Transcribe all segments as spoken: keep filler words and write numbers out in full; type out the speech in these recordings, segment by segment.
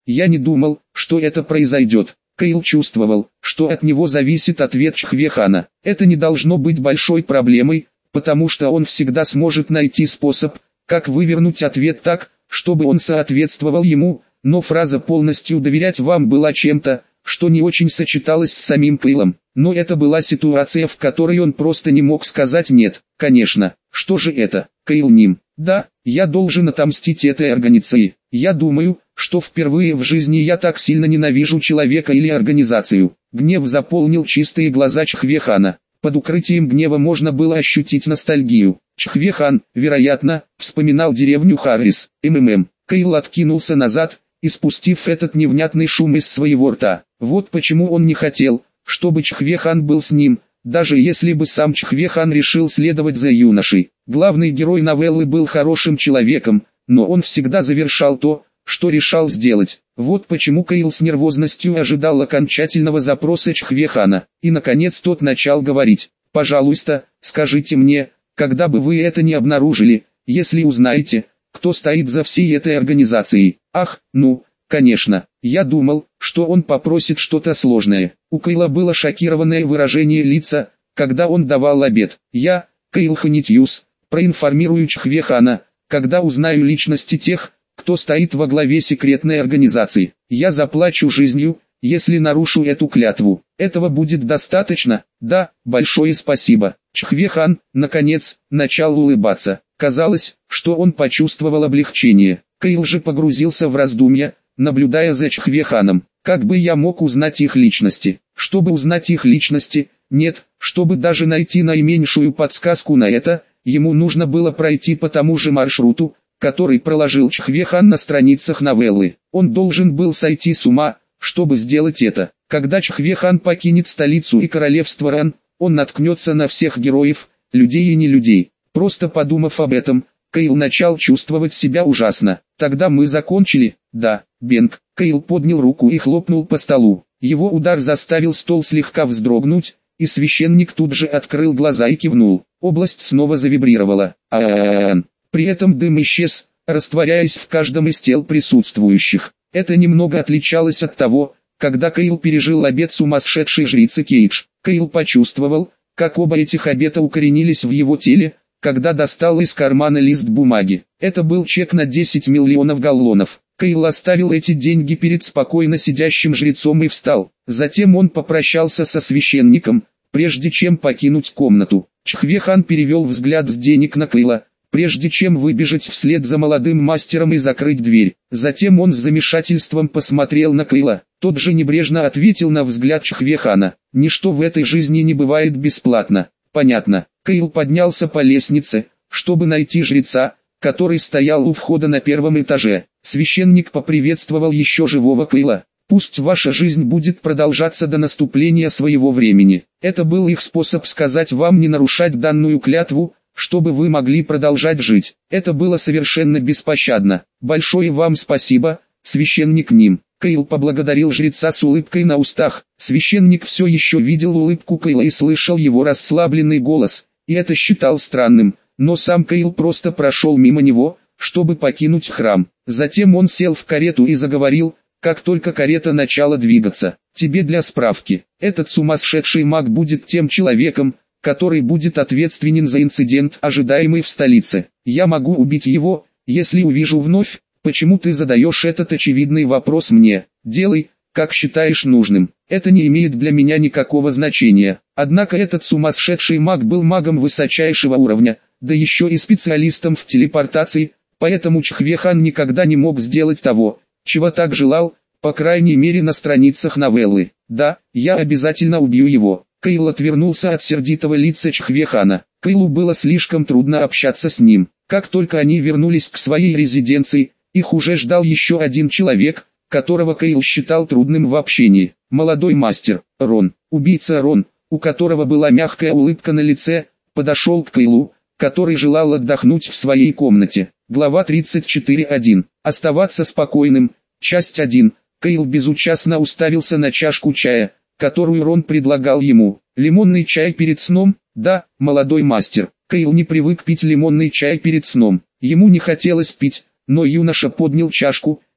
Я не думал, что это произойдет. Кейл чувствовал, что от него зависит ответ Чхве-хана. Это не должно быть большой проблемой, потому что он всегда сможет найти способ, как вывернуть ответ так, чтобы он соответствовал ему, но фраза «полностью доверять вам» была чем-то, что не очень сочеталось с самим Кейлом. Но это была ситуация, в которой он просто не мог сказать «нет». Конечно, что же это? Кейл Ним. Да, я должен отомстить этой организации. Я думаю, что впервые в жизни я так сильно ненавижу человека или организацию. Гнев заполнил чистые глаза Чхве-хана. Под укрытием гнева можно было ощутить ностальгию. Чхве-хан, вероятно, вспоминал деревню Харрис. МММ. Кейл откинулся назад, испустив этот невнятный шум из своего рта. Вот почему он не хотел, чтобы Чхве-хан был с ним, даже если бы сам Чхве-хан решил следовать за юношей. Главный герой новеллы был хорошим человеком, но он всегда завершал то, что решал сделать. Вот почему Кейл с нервозностью ожидал окончательного запроса Чхве-хана. И наконец тот начал говорить: «Пожалуйста, скажите мне, когда бы вы это не обнаружили, если узнаете, кто стоит за всей этой организацией?» Ах, ну, конечно, я думал, что он попросит что-то сложное. У Кейла было шокированное выражение лица, когда он давал обет. «Я, Кейл Ханитьюс, проинформирую Чхве-хана, когда узнаю личности тех, кто стоит во главе секретной организации. Я заплачу жизнью, если нарушу эту клятву. Этого будет достаточно?» «Да, большое спасибо». Чхве-хан, наконец, начал улыбаться. Казалось, что он почувствовал облегчение. Кейл же погрузился в раздумья, наблюдая за Чхве-ханом. Как бы я мог узнать их личности? Чтобы узнать их личности, нет, чтобы даже найти наименьшую подсказку на это, ему нужно было пройти по тому же маршруту, который проложил Чхве-хан на страницах новеллы. Он должен был сойти с ума, чтобы сделать это. Когда Чхве-хан покинет столицу и королевство Ран, он наткнется на всех героев, людей и не людей. Просто подумав об этом, Кейл начал чувствовать себя ужасно. «Тогда мы закончили?» «Да, Бенг». Кейл поднял руку и хлопнул по столу. Его удар заставил стол слегка вздрогнуть, и священник тут же открыл глаза и кивнул. Область снова завибрировала. А-а-а-а. При этом дым исчез, растворяясь в каждом из тел присутствующих. Это немного отличалось от того, когда Кейл пережил обет сумасшедшей жрицы Кейдж. Кейл почувствовал, как оба этих обета укоренились в его теле, когда достал из кармана лист бумаги. Это был чек на десять миллионов галлонов. Кейл оставил эти деньги перед спокойно сидящим жрецом и встал. Затем он попрощался со священником, прежде чем покинуть комнату. Чхве-хан перевел взгляд с денег на Кейла, прежде чем выбежать вслед за молодым мастером и закрыть дверь. Затем он с замешательством посмотрел на Кейла. Тот же небрежно ответил на взгляд Чхве-хана. «Ничто в этой жизни не бывает бесплатно». «Понятно». Кейл поднялся по лестнице, чтобы найти жреца, который стоял у входа на первом этаже. Священник поприветствовал еще живого Кейла. «Пусть ваша жизнь будет продолжаться до наступления своего времени». Это был их способ сказать вам не нарушать данную клятву, чтобы вы могли продолжать жить. Это было совершенно беспощадно. «Большое вам спасибо, священник Ним». Кейл поблагодарил жреца с улыбкой на устах. Священник все еще видел улыбку Кейла и слышал его расслабленный голос, и это считал странным, но сам Кейл просто прошел мимо него, чтобы покинуть храм. Затем он сел в карету и заговорил, как только карета начала двигаться. «Тебе для справки, этот сумасшедший маг будет тем человеком, который будет ответственен за инцидент, ожидаемый в столице. Я могу убить его, если увижу вновь. Почему ты задаешь этот очевидный вопрос мне? Делай, как считаешь нужным. Это не имеет для меня никакого значения». Однако этот сумасшедший маг был магом высочайшего уровня, да еще и специалистом в телепортации, поэтому Чхве-хан никогда не мог сделать того, чего так желал, по крайней мере на страницах новеллы. «Да, я обязательно убью его». Кейл отвернулся от сердитого лица Чхве-хана. Кейлу было слишком трудно общаться с ним. Как только они вернулись к своей резиденции, их уже ждал еще один человек, которого Кейл считал трудным в общении. Молодой мастер, Рон. Убийца Рон, у которого была мягкая улыбка на лице, подошел к Кейлу, который желал отдохнуть в своей комнате. Глава тридцать четыре точка один. Оставаться спокойным. Часть один. Кейл безучастно уставился на чашку чая, которую Рон предлагал ему. «Лимонный чай перед сном?» «Да, молодой мастер». Кейл не привык пить лимонный чай перед сном. Ему не хотелось пить, но юноша поднял чашку,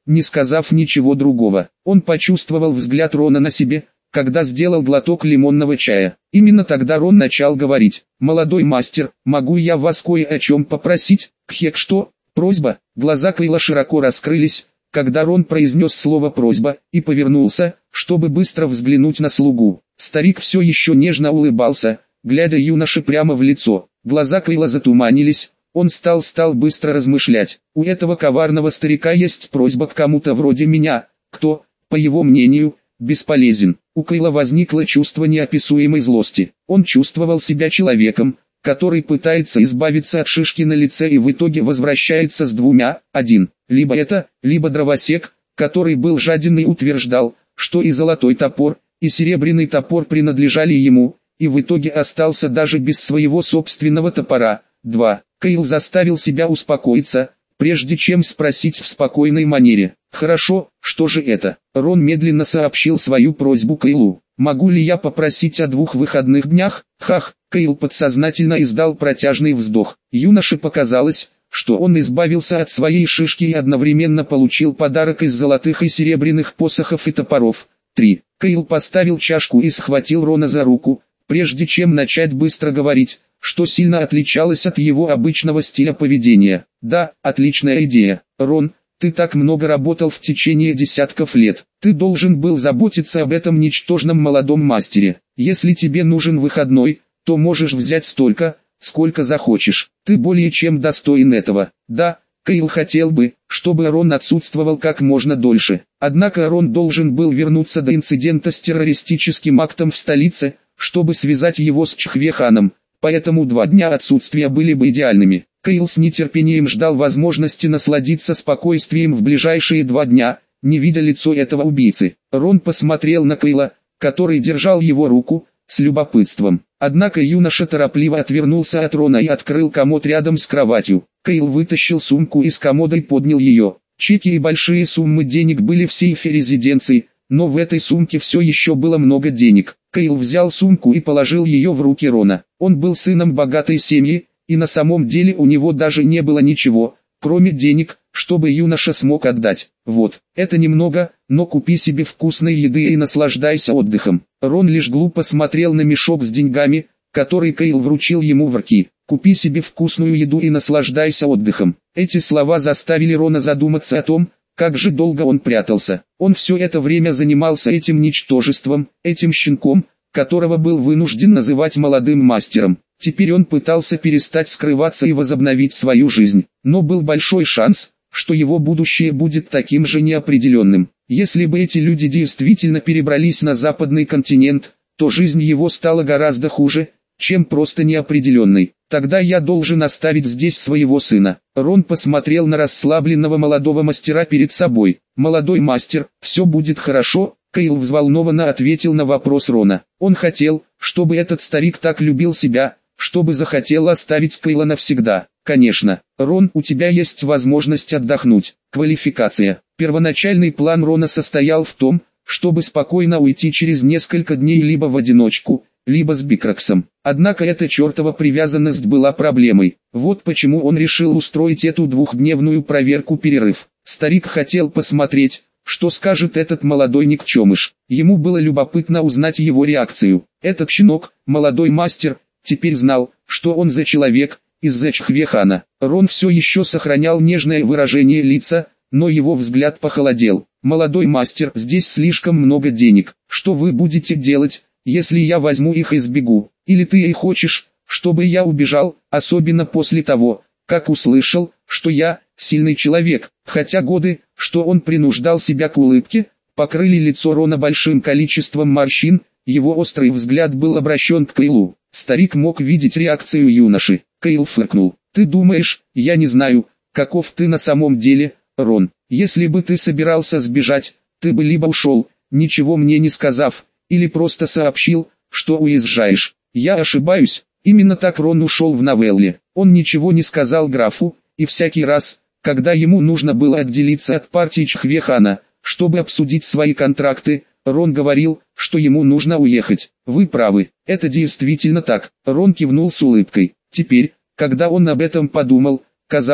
не сказав ничего другого. Он почувствовал взгляд Рона на себе, когда сделал глоток лимонного чая. Именно тогда Рон начал говорить: «Молодой мастер, могу я вас кое о чем попросить?» «Кхек, что?» «Просьба». Глаза Кайла широко раскрылись, когда Рон произнес слово «просьба», и повернулся, чтобы быстро взглянуть на слугу. Старик все еще нежно улыбался, глядя юноше прямо в лицо. Глаза Кайла затуманились, он стал стал быстро размышлять. У этого коварного старика есть просьба к кому-то вроде меня, кто, по его мнению, бесполезен. У Кайла возникло чувство неописуемой злости. Он чувствовал себя человеком, который пытается избавиться от шишки на лице и в итоге возвращается с двумя: один, либо это, либо дровосек, который был жаден и утверждал, что и золотой топор, и серебряный топор принадлежали ему, и в итоге остался даже без своего собственного топора. два. Кайл заставил себя успокоиться, прежде чем спросить в спокойной манере: «Хорошо, что же это?» Рон медленно сообщил свою просьбу Кайлу. «Могу ли я попросить о двух выходных днях?» «Хах!» Кайл подсознательно издал протяжный вздох. Юноше показалось, что он избавился от своей шишки и одновременно получил подарок из золотых и серебряных посохов и топоров. три. Кайл поставил чашку и схватил Рона за руку, прежде чем начать быстро говорить, что сильно отличалось от его обычного стиля поведения. «Да, отличная идея. Рон, ты так много работал в течение десятков лет. Ты должен был заботиться об этом ничтожном молодом мастере. Если тебе нужен выходной, то можешь взять столько, сколько захочешь. Ты более чем достоин этого». Да, Кайл хотел бы, чтобы Рон отсутствовал как можно дольше. Однако Рон должен был вернуться до инцидента с террористическим актом в столице, чтобы связать его с Чхве-ханом, поэтому два дня отсутствия были бы идеальными. Кайл с нетерпением ждал возможности насладиться спокойствием в ближайшие два дня, не видя лицо этого убийцы. Рон посмотрел на Кайла, который держал его руку, с любопытством. Однако юноша торопливо отвернулся от Рона и открыл комод рядом с кроватью. Кайл вытащил сумку из комода и поднял ее. Чеки и большие суммы денег были в сейфе резиденции, но в этой сумке все еще было много денег. Кайл взял сумку и положил ее в руки Рона. Он был сыном богатой семьи, и на самом деле у него даже не было ничего, кроме денег, чтобы юноша смог отдать. «Вот, это немного, но купи себе вкусной еды и наслаждайся отдыхом». Рон лишь глупо смотрел на мешок с деньгами, который Кайл вручил ему в руки. «Купи себе вкусную еду и наслаждайся отдыхом». Эти слова заставили Рона задуматься о том, как же долго он прятался. Он все это время занимался этим ничтожеством, этим щенком, которого был вынужден называть молодым мастером. Теперь он пытался перестать скрываться и возобновить свою жизнь. Но был большой шанс, что его будущее будет таким же неопределенным. Если бы эти люди действительно перебрались на западный континент, то жизнь его стала гораздо хуже, чем просто неопределенной. Тогда я должен оставить здесь своего сына. Рон посмотрел на расслабленного молодого мастера перед собой. «Молодой мастер, все будет хорошо», Кайл взволнованно ответил на вопрос Рона. Он хотел, чтобы этот старик так любил себя, чтобы захотел оставить Кайла навсегда. «Конечно, Рон, у тебя есть возможность отдохнуть». Квалификация. Первоначальный план Рона состоял в том, чтобы спокойно уйти через несколько дней либо в одиночку, либо с Бикраксом. Однако эта чертова привязанность была проблемой. Вот почему он решил устроить эту двухдневную проверку-перерыв. Старик хотел посмотреть, что скажет этот молодой никчемыш. Ему было любопытно узнать его реакцию. Этот щенок, молодой мастер, теперь знал, что он за человек, из-за Чхве-хана. Рон все еще сохранял нежное выражение лица, но его взгляд похолодел. «Молодой мастер, здесь слишком много денег. Что вы будете делать, если я возьму их и сбегу? Или ты и хочешь, чтобы я убежал, особенно после того, как услышал, что я сильный человек?» Хотя годы, что он принуждал себя к улыбке, покрыли лицо Рона большим количеством морщин, его острый взгляд был обращен к Кайлу. Старик мог видеть реакцию юноши. Кайл фыркнул. «Ты думаешь, я не знаю, каков ты на самом деле, Рон? Если бы ты собирался сбежать, ты бы либо ушел, ничего мне не сказав, или просто сообщил, что уезжаешь. Я ошибаюсь». Именно так Рон ушел в новелле. Он ничего не сказал графу, и всякий раз, когда ему нужно было отделиться от партии Чхве-хана, чтобы обсудить свои контракты, Рон говорил, что ему нужно уехать. «Вы правы, это действительно так», Рон кивнул с улыбкой. Теперь, когда он об этом подумал, казалось,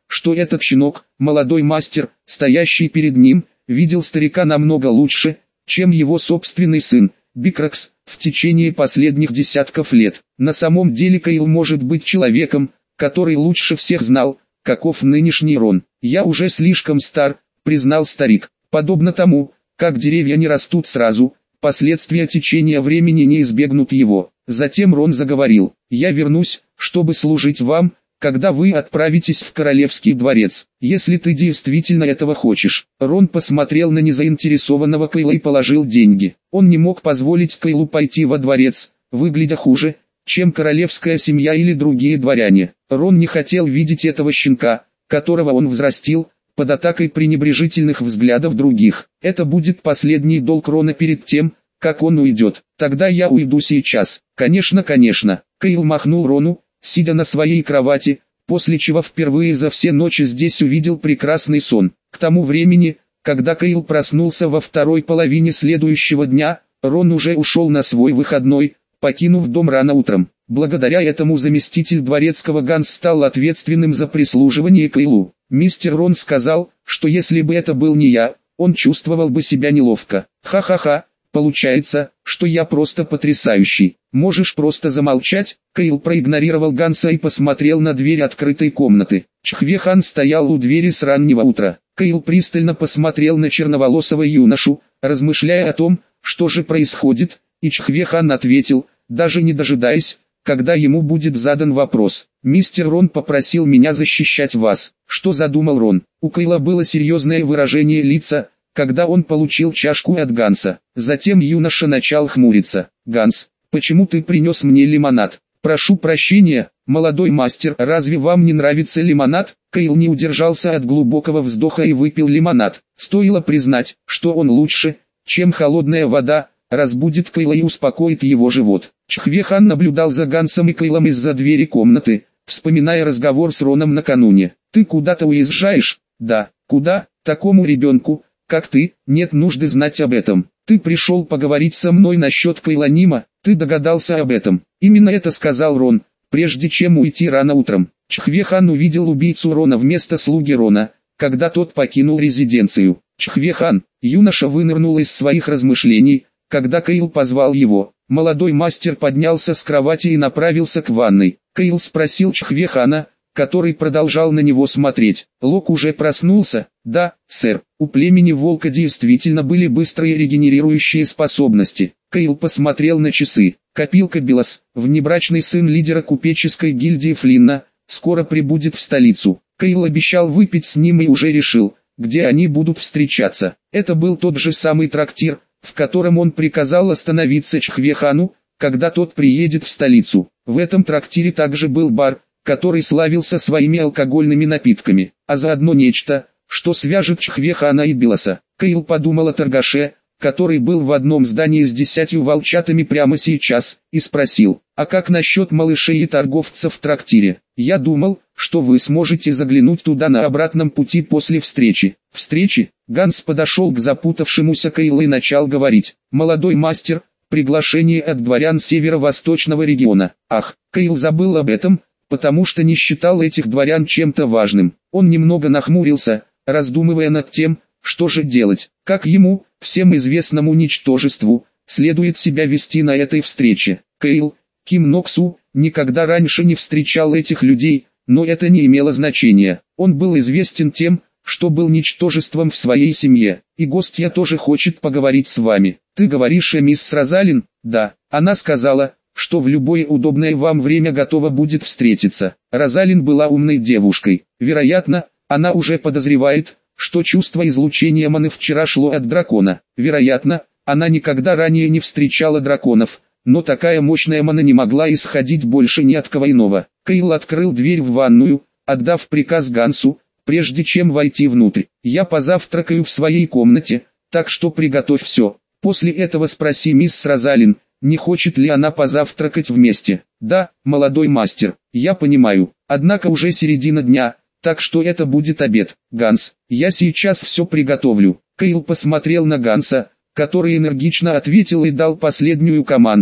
что этот щенок, молодой мастер, стоящий перед ним, видел старика намного лучше, чем его собственный сын, Бикракс, в течение последних десятков лет. На самом деле Кайл может быть человеком, который лучше всех знал, каков нынешний Рон. «Я уже слишком стар», — признал старик. «Подобно тому, как деревья не растут сразу, последствия течения времени не избегнут его». Затем Рон заговорил: «Я вернусь, чтобы служить вам, когда вы отправитесь в королевский дворец, если ты действительно этого хочешь». Рон посмотрел на незаинтересованного Кайла и положил деньги. Он не мог позволить Кайлу пойти во дворец, выглядя хуже, чем королевская семья или другие дворяне. Рон не хотел видеть этого щенка, которого он взрастил, под атакой пренебрежительных взглядов других. Это будет последний долг Рона перед тем, как он уйдет. «Тогда я уйду сейчас». «Конечно, конечно». Кайл махнул Рону, сидя на своей кровати, после чего впервые за все ночи здесь увидел прекрасный сон. К тому времени, когда Кайл проснулся во второй половине следующего дня, Рон уже ушел на свой выходной, покинув дом рано утром. Благодаря этому заместитель дворецкого Ганс стал ответственным за прислуживание Кайлу. Мистер Рон сказал, что если бы это был не я, он чувствовал бы себя неловко. «Ха-ха-ха, получается, что я просто потрясающий. Можешь просто замолчать?» Кайл проигнорировал Ганса и посмотрел на дверь открытой комнаты. Чхвехан стоял у двери с раннего утра. Кайл пристально посмотрел на черноволосого юношу, размышляя о том, что же происходит, и Чхвехан ответил, даже не дожидаясь, когда ему будет задан вопрос: «Мистер Рон попросил меня защищать вас». Что задумал Рон? У Кайла было серьезное выражение лица, когда он получил чашку от Ганса. Затем юноша начал хмуриться. «Ганс, почему ты принес мне лимонад?» «Прошу прощения, молодой мастер, разве вам не нравится лимонад?» Кайл не удержался от глубокого вздоха и выпил лимонад. Стоило признать, что он лучше, чем холодная вода, разбудит Кайла и успокоит его живот. Чхвехан наблюдал за Гансом и Кайлом из-за двери комнаты, вспоминая разговор с Роном накануне. «Ты куда-то уезжаешь?» «Да». «Куда? Такому ребенку, как ты, нет нужды знать об этом. Ты пришел поговорить со мной насчет Кайланима, ты догадался об этом». «Именно это сказал Рон, прежде чем уйти рано утром». Чхвехан увидел убийцу Рона вместо слуги Рона, когда тот покинул резиденцию. «Чхвехан», юноша вынырнул из своих размышлений, когда Кайл позвал его. Молодой мастер поднялся с кровати и направился к ванной. Кайл спросил Чхвехана, который продолжал на него смотреть: «Лок уже проснулся?» «Да, сэр». У племени Волка действительно были быстрые регенерирующие способности. Кайл посмотрел на часы. Копилка Белос, внебрачный сын лидера купеческой гильдии Флинна, скоро прибудет в столицу. Кайл обещал выпить с ним и уже решил, где они будут встречаться. Это был тот же самый трактир, в котором он приказал остановиться Чхвехану, когда тот приедет в столицу. В этом трактире также был бар, который славился своими алкогольными напитками, а заодно нечто, что свяжет Чхвехана и Белоса. Кайл подумал о торгаше, который был в одном здании с десятью волчатами прямо сейчас, и спросил: «А как насчет малышей и торговцев в трактире? Я думал, что вы сможете заглянуть туда на обратном пути после встречи». «Встречи?» Ганс подошел к запутавшемуся Кайлу и начал говорить: «Молодой мастер, приглашение от дворян северо-восточного региона». Ах, Кайл забыл об этом, потому что не считал этих дворян чем-то важным. Он немного нахмурился, раздумывая над тем, что же делать. Как ему, всем известному ничтожеству, следует себя вести на этой встрече? Кайл, Ким Ноксу, никогда раньше не встречал этих людей, но это не имело значения. Он был известен тем, что был ничтожеством в своей семье. «И гостья тоже хочет поговорить с вами». «Ты говоришь о мисс Розалин?» «Да». Она сказала, что в любое удобное вам время готова будет встретиться. Розалин была умной девушкой. Вероятно, она уже подозревает, что чувство излучения маны вчера шло от дракона. Вероятно, она никогда ранее не встречала драконов, но такая мощная мана не могла исходить больше ни от кого иного. Кайл открыл дверь в ванную, отдав приказ Гансу, прежде чем войти внутрь. «Я позавтракаю в своей комнате, так что приготовь все. После этого спроси мисс Розалин, не хочет ли она позавтракать вместе». «Да, молодой мастер, я понимаю. Однако уже середина дня, так что это будет обед». «Ганс, я сейчас все приготовлю». Кайл посмотрел на Ганса, который энергично ответил и дал последнюю команду: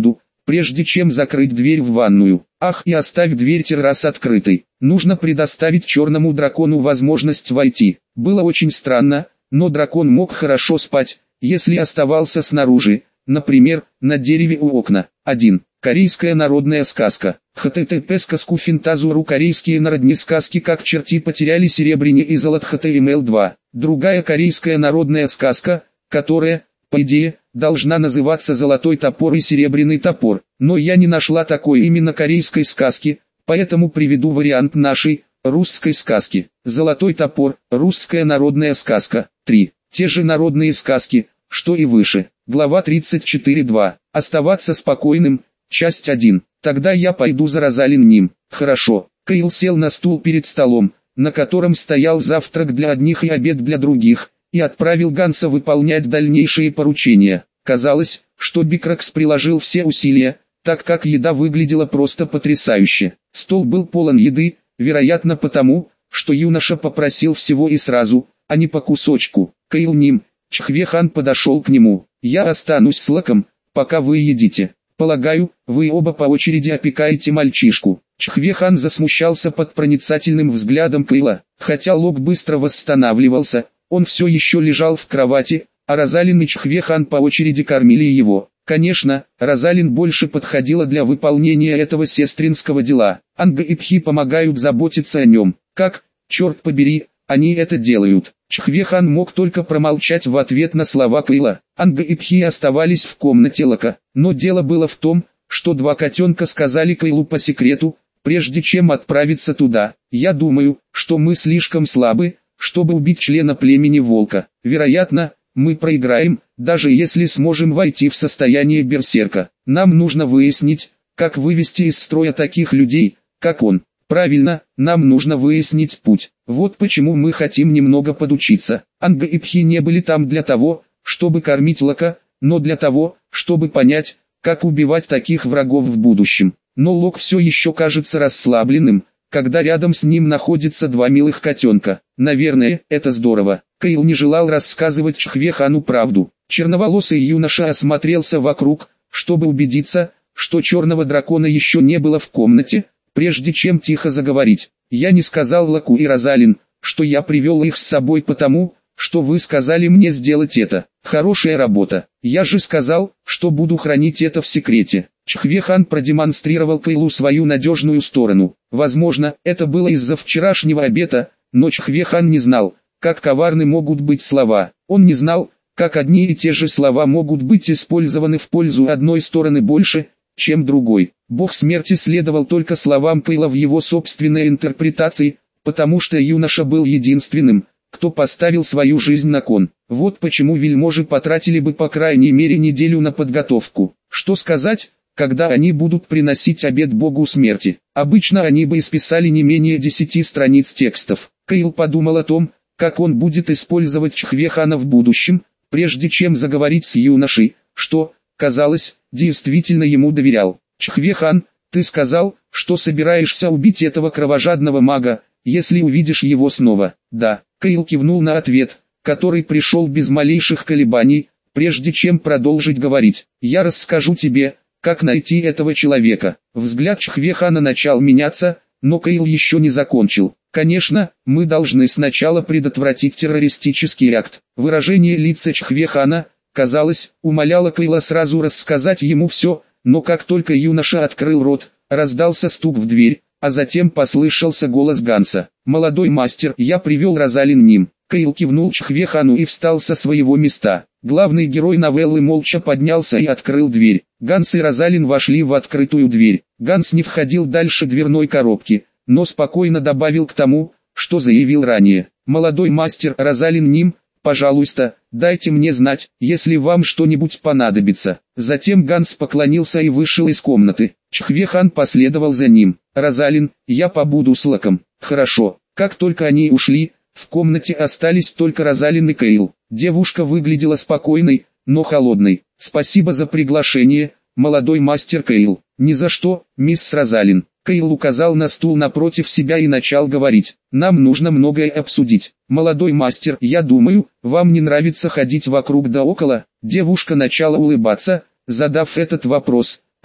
прежде чем закрыть дверь в ванную. Ах, и оставь дверь террас открытой. Нужно предоставить черному дракону возможность войти. Было очень странно, но дракон мог хорошо спать, если оставался снаружи, например, на дереве у окна. один. Корейская народная сказка. http сказку финтазуру корейские народные сказки как черти потеряли серебряне и золот эйч ти эм эл два. Другая корейская народная сказка, которая, по идее, должна называться «Золотой топор и серебряный топор», но я не нашла такой именно корейской сказки, поэтому приведу вариант нашей, русской сказки. «Золотой топор», русская народная сказка. три. Те же народные сказки, что и выше. Глава тридцать четыре два. Оставаться спокойным. Часть один. Тогда я пойду за Розалин Ним. Хорошо. Кейл сел на стул перед столом, на котором стоял завтрак для одних и обед для других, и отправил Ганса выполнять дальнейшие поручения. Казалось, что Бикракс приложил все усилия, так как еда выглядела просто потрясающе. Стол был полон еды, вероятно потому, что юноша попросил всего и сразу, а не по кусочку. Кейл Ним, Чхве-хан подошел к нему. «Я останусь с Локом, пока вы едите. Полагаю, вы оба по очереди опекаете мальчишку». Чхве-хан засмущался под проницательным взглядом Кейла. Хотя Лок быстро восстанавливался, он все еще лежал в кровати, а Розалин и Чхве-хан по очереди кормили его. Конечно, Розалин больше подходила для выполнения этого сестринского дела. Анга и Пхи помогают заботиться о нем. Как, черт побери, они это делают? Чхве-хан мог только промолчать в ответ на слова Кейла. Анга и Пхи оставались в комнате Лока, но дело было в том, что два котенка сказали Кейлу по секрету, прежде чем отправиться туда: «Я думаю, что мы слишком слабы, чтобы убить члена племени волка. Вероятно, мы проиграем, даже если сможем войти в состояние берсерка. Нам нужно выяснить, как вывести из строя таких людей, как он. Правильно, нам нужно выяснить путь. Вот почему мы хотим немного подучиться». Анга и Пхи не были там для того, чтобы кормить Лока, но для того, чтобы понять, как убивать таких врагов в будущем. Но Лок все еще кажется расслабленным, когда рядом с ним находятся два милых котенка. Наверное, это здорово. Кейл не желал рассказывать Чхве-хану правду. Черноволосый юноша осмотрелся вокруг, чтобы убедиться, что черного дракона еще не было в комнате, прежде чем тихо заговорить. «Я не сказал Локу и Розалин, что я привел их с собой потому, что вы сказали мне сделать это. Хорошая работа. Я же сказал, что буду хранить это в секрете». Чхве-хан продемонстрировал Кейлу свою надежную сторону. Возможно, это было из-за вчерашнего обеда, но Чхве-хан не знал, как коварны могут быть слова. Он не знал, как одни и те же слова могут быть использованы в пользу одной стороны больше, чем другой. Бог смерти следовал только словам Кейла в его собственной интерпретации, потому что юноша был единственным, кто поставил свою жизнь на кон. Вот почему вельможи потратили бы по крайней мере неделю на подготовку. Что сказать, когда они будут приносить обед Богу смерти? Обычно они бы исписали не менее десяти страниц текстов. Кейл подумал о том, как он будет использовать Чхве-хана в будущем, прежде чем заговорить с юношей, что, казалось, действительно ему доверял. «Чхве-хан, ты сказал, что собираешься убить этого кровожадного мага, если увидишь его снова?» «Да». Кейл кивнул на ответ, который пришел без малейших колебаний, прежде чем продолжить говорить. «Я расскажу тебе, как найти этого человека». Взгляд Чхве-хана начал меняться, но Кейл еще не закончил. «Конечно, мы должны сначала предотвратить террористический акт». Выражение лица Чхве-хана, казалось, умоляло Кейла сразу рассказать ему все, но как только юноша открыл рот, раздался стук в дверь, а затем послышался голос Ганса. «Молодой мастер, я привел Розалин Ним». Кейл кивнул Чхве-хану и встал со своего места. Главный герой новеллы молча поднялся и открыл дверь. Ганс и Розалин вошли в открытую дверь. Ганс не входил дальше дверной коробки, но спокойно добавил к тому, что заявил ранее. «Молодой мастер Розалин Ним, пожалуйста, дайте мне знать, если вам что-нибудь понадобится». Затем Ганс поклонился и вышел из комнаты. Чхве-хан последовал за ним. «Розалин, я побуду с Локом». «Хорошо». Как только они ушли, в комнате остались только Розалин и Кейл. Девушка выглядела спокойной, но холодной. «Спасибо за приглашение, молодой мастер Кейл». «Ни за что, мисс Розалин». Кейл указал на стул напротив себя и начал говорить. «Нам нужно многое обсудить. Молодой мастер, я думаю, вам не нравится ходить вокруг да около». Девушка начала улыбаться, задав этот вопрос,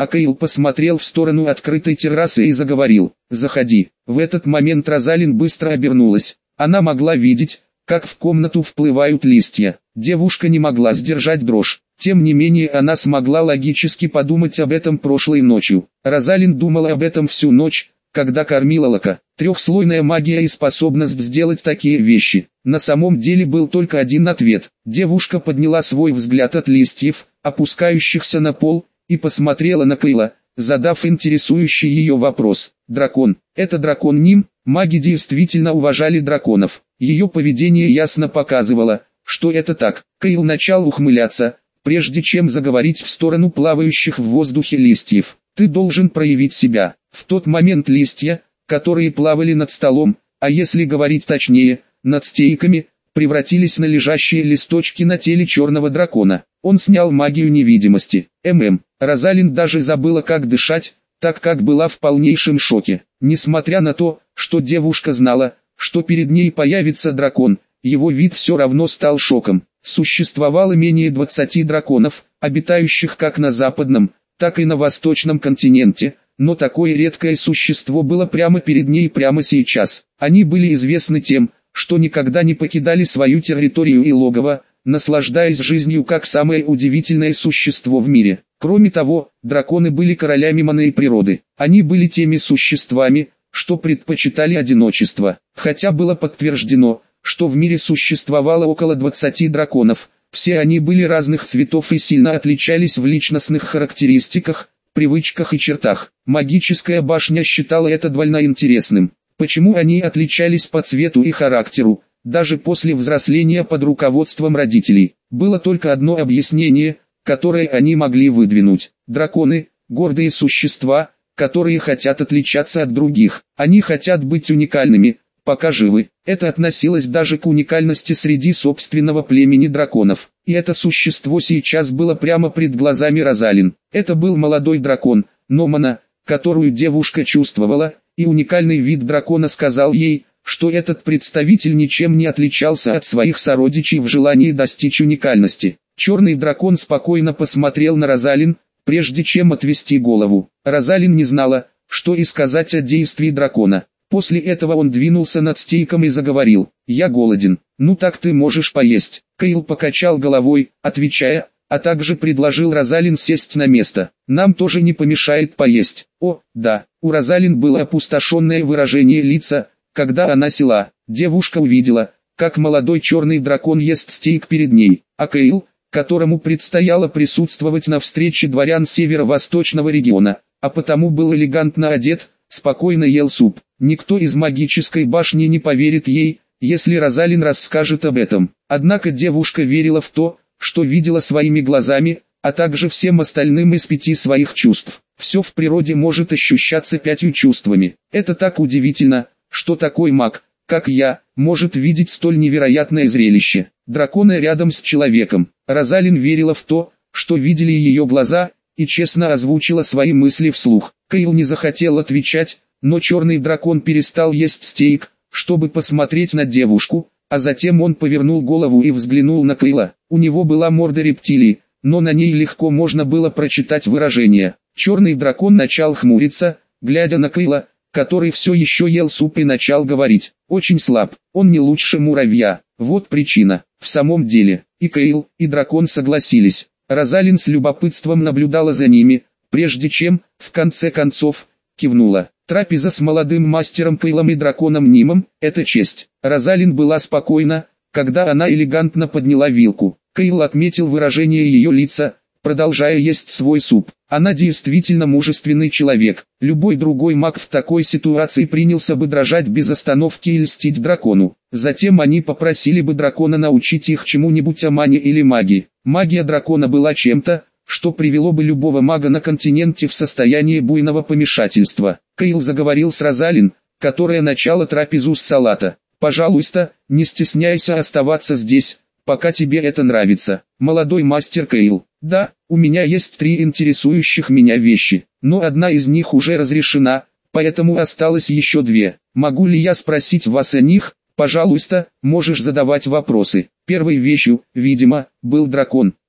а Кейл посмотрел в сторону открытой террасы и заговорил: «Заходи». В этот момент Розалин быстро обернулась. Она могла видеть, как в комнату вплывают листья. Девушка не могла сдержать дрожь. Тем не менее она смогла логически подумать об этом прошлой ночью. Розалин думала об этом всю ночь, когда кормила Лока. Трехслойная магия и способность сделать такие вещи. На самом деле был только один ответ. Девушка подняла свой взгляд от листьев, опускающихся на пол, и посмотрела на Кейла, задав интересующий ее вопрос. Дракон. Это дракон Ним? Маги действительно уважали драконов. Ее поведение ясно показывало, что это так. Кейл начал ухмыляться, прежде чем заговорить в сторону плавающих в воздухе листьев. Ты должен проявить себя. В тот момент листья, которые плавали над столом, а если говорить точнее, над стейками, превратились на лежащие листочки на теле черного дракона. Он снял магию невидимости. ММ. Розалин даже забыла, как дышать, так как была в полнейшем шоке. Несмотря на то, что девушка знала, что перед ней появится дракон, его вид все равно стал шоком. Существовало менее двадцати драконов, обитающих как на западном, так и на восточном континенте, но такое редкое существо было прямо перед ней прямо сейчас. Они были известны тем, что никогда не покидали свою территорию и логово, наслаждаясь жизнью как самое удивительное существо в мире. Кроме того, драконы были королями манной природы. Они были теми существами, что предпочитали одиночество. Хотя было подтверждено, что в мире существовало около двадцати драконов, все они были разных цветов и сильно отличались в личностных характеристиках, привычках и чертах. Магическая башня считала это довольно интересным. Почему они отличались по цвету и характеру, даже после взросления под руководством родителей? Было только одно объяснение, которое они могли выдвинуть. Драконы – гордые существа, которые хотят отличаться от других. Они хотят быть уникальными, пока живы. Это относилось даже к уникальности среди собственного племени драконов. И это существо сейчас было прямо пред глазами Розалин. Это был молодой дракон, Номана, которую девушка чувствовала, и уникальный вид дракона сказал ей, что этот представитель ничем не отличался от своих сородичей в желании достичь уникальности. Черный дракон спокойно посмотрел на Розалин, прежде чем отвести голову. Розалин не знала, что и сказать о действии дракона. После этого он двинулся над стейком и заговорил: «Я голоден». «Ну так ты можешь поесть». Кейл покачал головой, отвечая, а также предложил Розалин сесть на место. «Нам тоже не помешает поесть». О, да, у Розалин было опустошенное выражение лица, когда она села. Девушка увидела, как молодой черный дракон ест стейк перед ней, а Кейл, которому предстояло присутствовать на встрече дворян северо-восточного региона, а потому был элегантно одет, спокойно ел суп. Никто из магической башни не поверит ей, если Розалин расскажет об этом. Однако девушка верила в то, что видела своими глазами, а также всем остальным из пяти своих чувств. Все в природе может ощущаться пятью чувствами. Это так удивительно, что такой маг, как я, может видеть столь невероятное зрелище. Драконы рядом с человеком. Розалин верила в то, что видели ее глаза, и честно озвучила свои мысли вслух. Кейл не захотел отвечать, но черный дракон перестал есть стейк, чтобы посмотреть на девушку, а затем он повернул голову и взглянул на Кейла. У него была морда рептилии, но на ней легко можно было прочитать выражение. Черный дракон начал хмуриться, глядя на Кейла, который все еще ел суп, и начал говорить: «Очень слаб, он не лучше муравья». Вот причина. В самом деле, и Кейл, и дракон согласились. Розалин с любопытством наблюдала за ними, прежде чем, в конце концов, кивнула. Трапеза с молодым мастером Кейлом и драконом Нимом – это честь. Розалин была спокойна, когда она элегантно подняла вилку. Кейл отметил выражение ее лица, продолжая есть свой суп. Она действительно мужественный человек. Любой другой маг в такой ситуации принялся бы дрожать без остановки и льстить дракону. Затем они попросили бы дракона научить их чему-нибудь о мане или магии. Магия дракона была чем-то, что привело бы любого мага на континенте в состояние буйного помешательства. Кейл заговорил с Розалин, которая начала трапезу с салата. «Пожалуйста, не стесняйся оставаться здесь, пока тебе это нравится. Молодой мастер Кейл, да, у меня есть три интересующих меня вещи, но одна из них уже разрешена, поэтому осталось еще две. Могу ли я спросить вас о них?» «Пожалуйста, можешь задавать вопросы». Первой вещью, видимо, был дракон.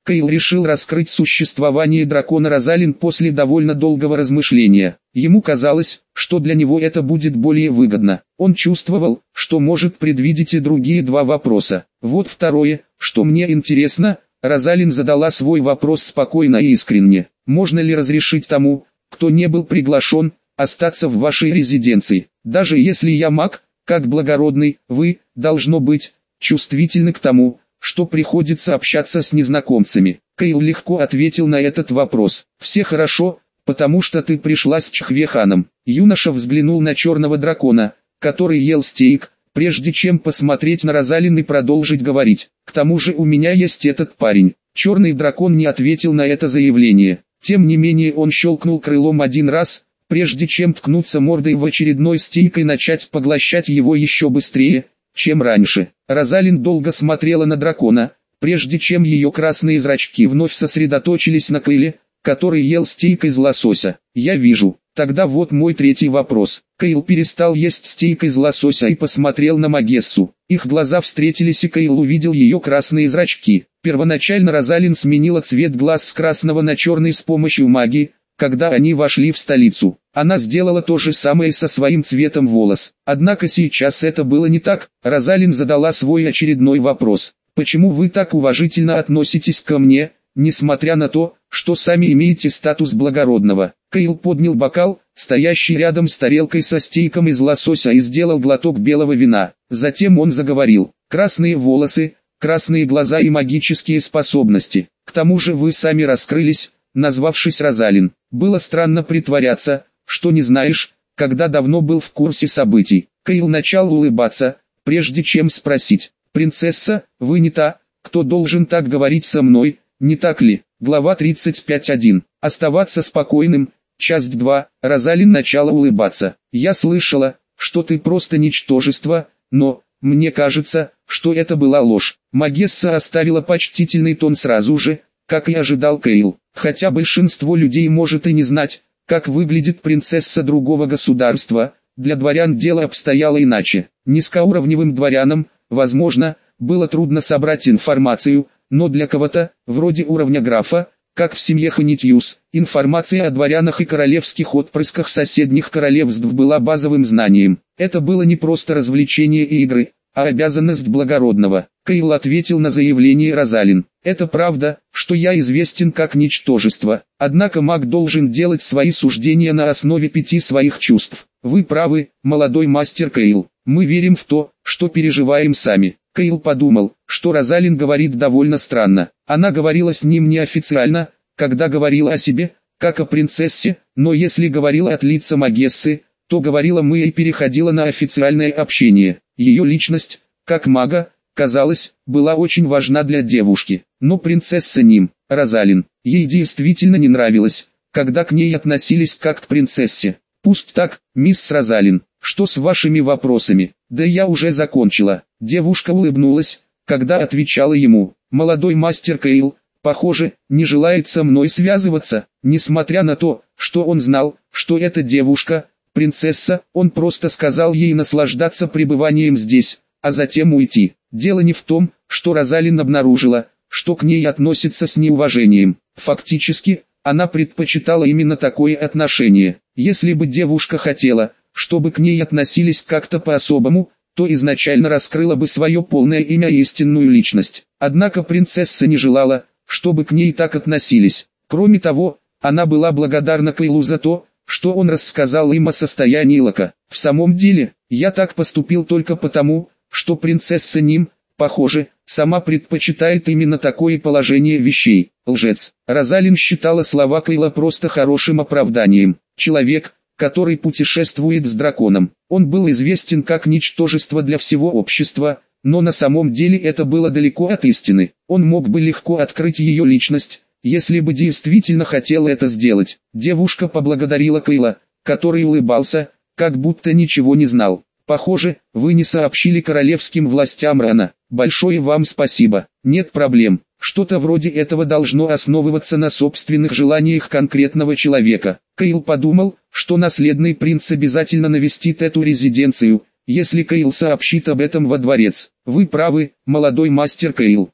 Кейл решил раскрыть существование дракона Розалин после довольно долгого размышления. Ему казалось, что для него это будет более выгодно. Он чувствовал, что может предвидеть и другие два вопроса. Вот второе, что мне интересно. Розалин задала свой вопрос спокойно и искренне. Можно ли разрешить тому, кто не был приглашен, остаться в вашей резиденции? Даже если я маг, как благородный, вы, должно быть, чувствительны к тому, что приходится общаться с незнакомцами. Кейл легко ответил на этот вопрос. Все хорошо, потому что ты пришла с Чхвеханом. Юноша взглянул на черного дракона, который ел стейк, прежде чем посмотреть на Розалин и продолжить говорить. К тому же у меня есть этот парень. Черный дракон не ответил на это заявление. Тем не менее он щелкнул крылом один раз, прежде чем ткнуться мордой в очередной стейк и начать поглощать его еще быстрее, чем раньше. Розалин долго смотрела на дракона, прежде чем ее красные зрачки вновь сосредоточились на Кейле, который ел стейк из лосося. «Я вижу. Тогда вот мой третий вопрос». Кейл перестал есть стейк из лосося и посмотрел на Магессу. Их глаза встретились, и Кейл увидел ее красные зрачки. Первоначально Розалин сменила цвет глаз с красного на черный с помощью магии, когда они вошли в столицу. Она сделала то же самое со своим цветом волос. Однако сейчас это было не так. Розалин задала свой очередной вопрос. «Почему вы так уважительно относитесь ко мне, несмотря на то, что сами имеете статус благородного?» Кейл поднял бокал, стоящий рядом с тарелкой со стейком из лосося, и сделал глоток белого вина. Затем он заговорил. «Красные волосы, красные глаза и магические способности. К тому же вы сами раскрылись, назвавшись Розалин. Было странно притворяться, что не знаешь, когда давно был в курсе событий». Кейл начал улыбаться, прежде чем спросить. «Принцесса, вы не та, кто должен так говорить со мной, не так ли?» Глава тридцать пять точка один. Оставаться спокойным. Часть два. Розалин начала улыбаться. «Я слышала, что ты просто ничтожество, но, мне кажется, что это была ложь». Магесса оставила почтительный тон сразу же, как и ожидал Кейл. Хотя большинство людей может и не знать, как выглядит принцесса другого государства, для дворян дело обстояло иначе. Низкоуровневым дворянам, возможно, было трудно собрать информацию, но для кого-то, вроде уровня графа, как в семье Ханитьюс, информация о дворянах и королевских отпрысках соседних королевств была базовым знанием. Это было не просто развлечение и игры, а обязанность благородного. Кейл ответил на заявление Розалин. «Это правда, что я известен как ничтожество, однако маг должен делать свои суждения на основе пяти своих чувств. Вы правы, молодой мастер Кейл, мы верим в то, что переживаем сами». Кейл подумал, что Розалин говорит довольно странно. Она говорила с ним неофициально, когда говорила о себе, как о принцессе, но если говорила от лица Магессы, то говорила мы и переходила на официальное общение. Ее личность, как мага, казалось, была очень важна для девушки. Но принцесса Ним, Розалин, ей действительно не нравилось, когда к ней относились как к принцессе. «Пусть так, мисс Розалин, что с вашими вопросами?» «Да я уже закончила». Девушка улыбнулась, когда отвечала ему. «Молодой мастер Кейл, похоже, не желает со мной связываться». Несмотря на то, что он знал, что эта девушка, принцесса, он просто сказал ей наслаждаться пребыванием здесь, а затем уйти. Дело не в том, что Розалин обнаружила, что к ней относятся с неуважением. Фактически, она предпочитала именно такое отношение. Если бы девушка хотела, чтобы к ней относились как-то по-особому, то изначально раскрыла бы свое полное имя и истинную личность. Однако принцесса не желала, чтобы к ней так относились. Кроме того, она была благодарна Кейлу за то, что он рассказал им о состоянии Лока. В самом деле, я так поступил только потому, что принцесса Ним, похоже, сама предпочитает именно такое положение вещей. Лжец. Розалин считала слова Кейла просто хорошим оправданием. Человек, который путешествует с драконом. Он был известен как ничтожество для всего общества, но на самом деле это было далеко от истины. Он мог бы легко открыть ее личность, если бы действительно хотел это сделать. Девушка поблагодарила Кейла, который улыбался, как будто ничего не знал. «Похоже, вы не сообщили королевским властям рано. Большое вам спасибо. Нет проблем. Что-то вроде этого должно основываться на собственных желаниях конкретного человека». Кейл подумал, что наследный принц обязательно навестит эту резиденцию, если Кейл сообщит об этом во дворец. «Вы правы, молодой мастер Кейл.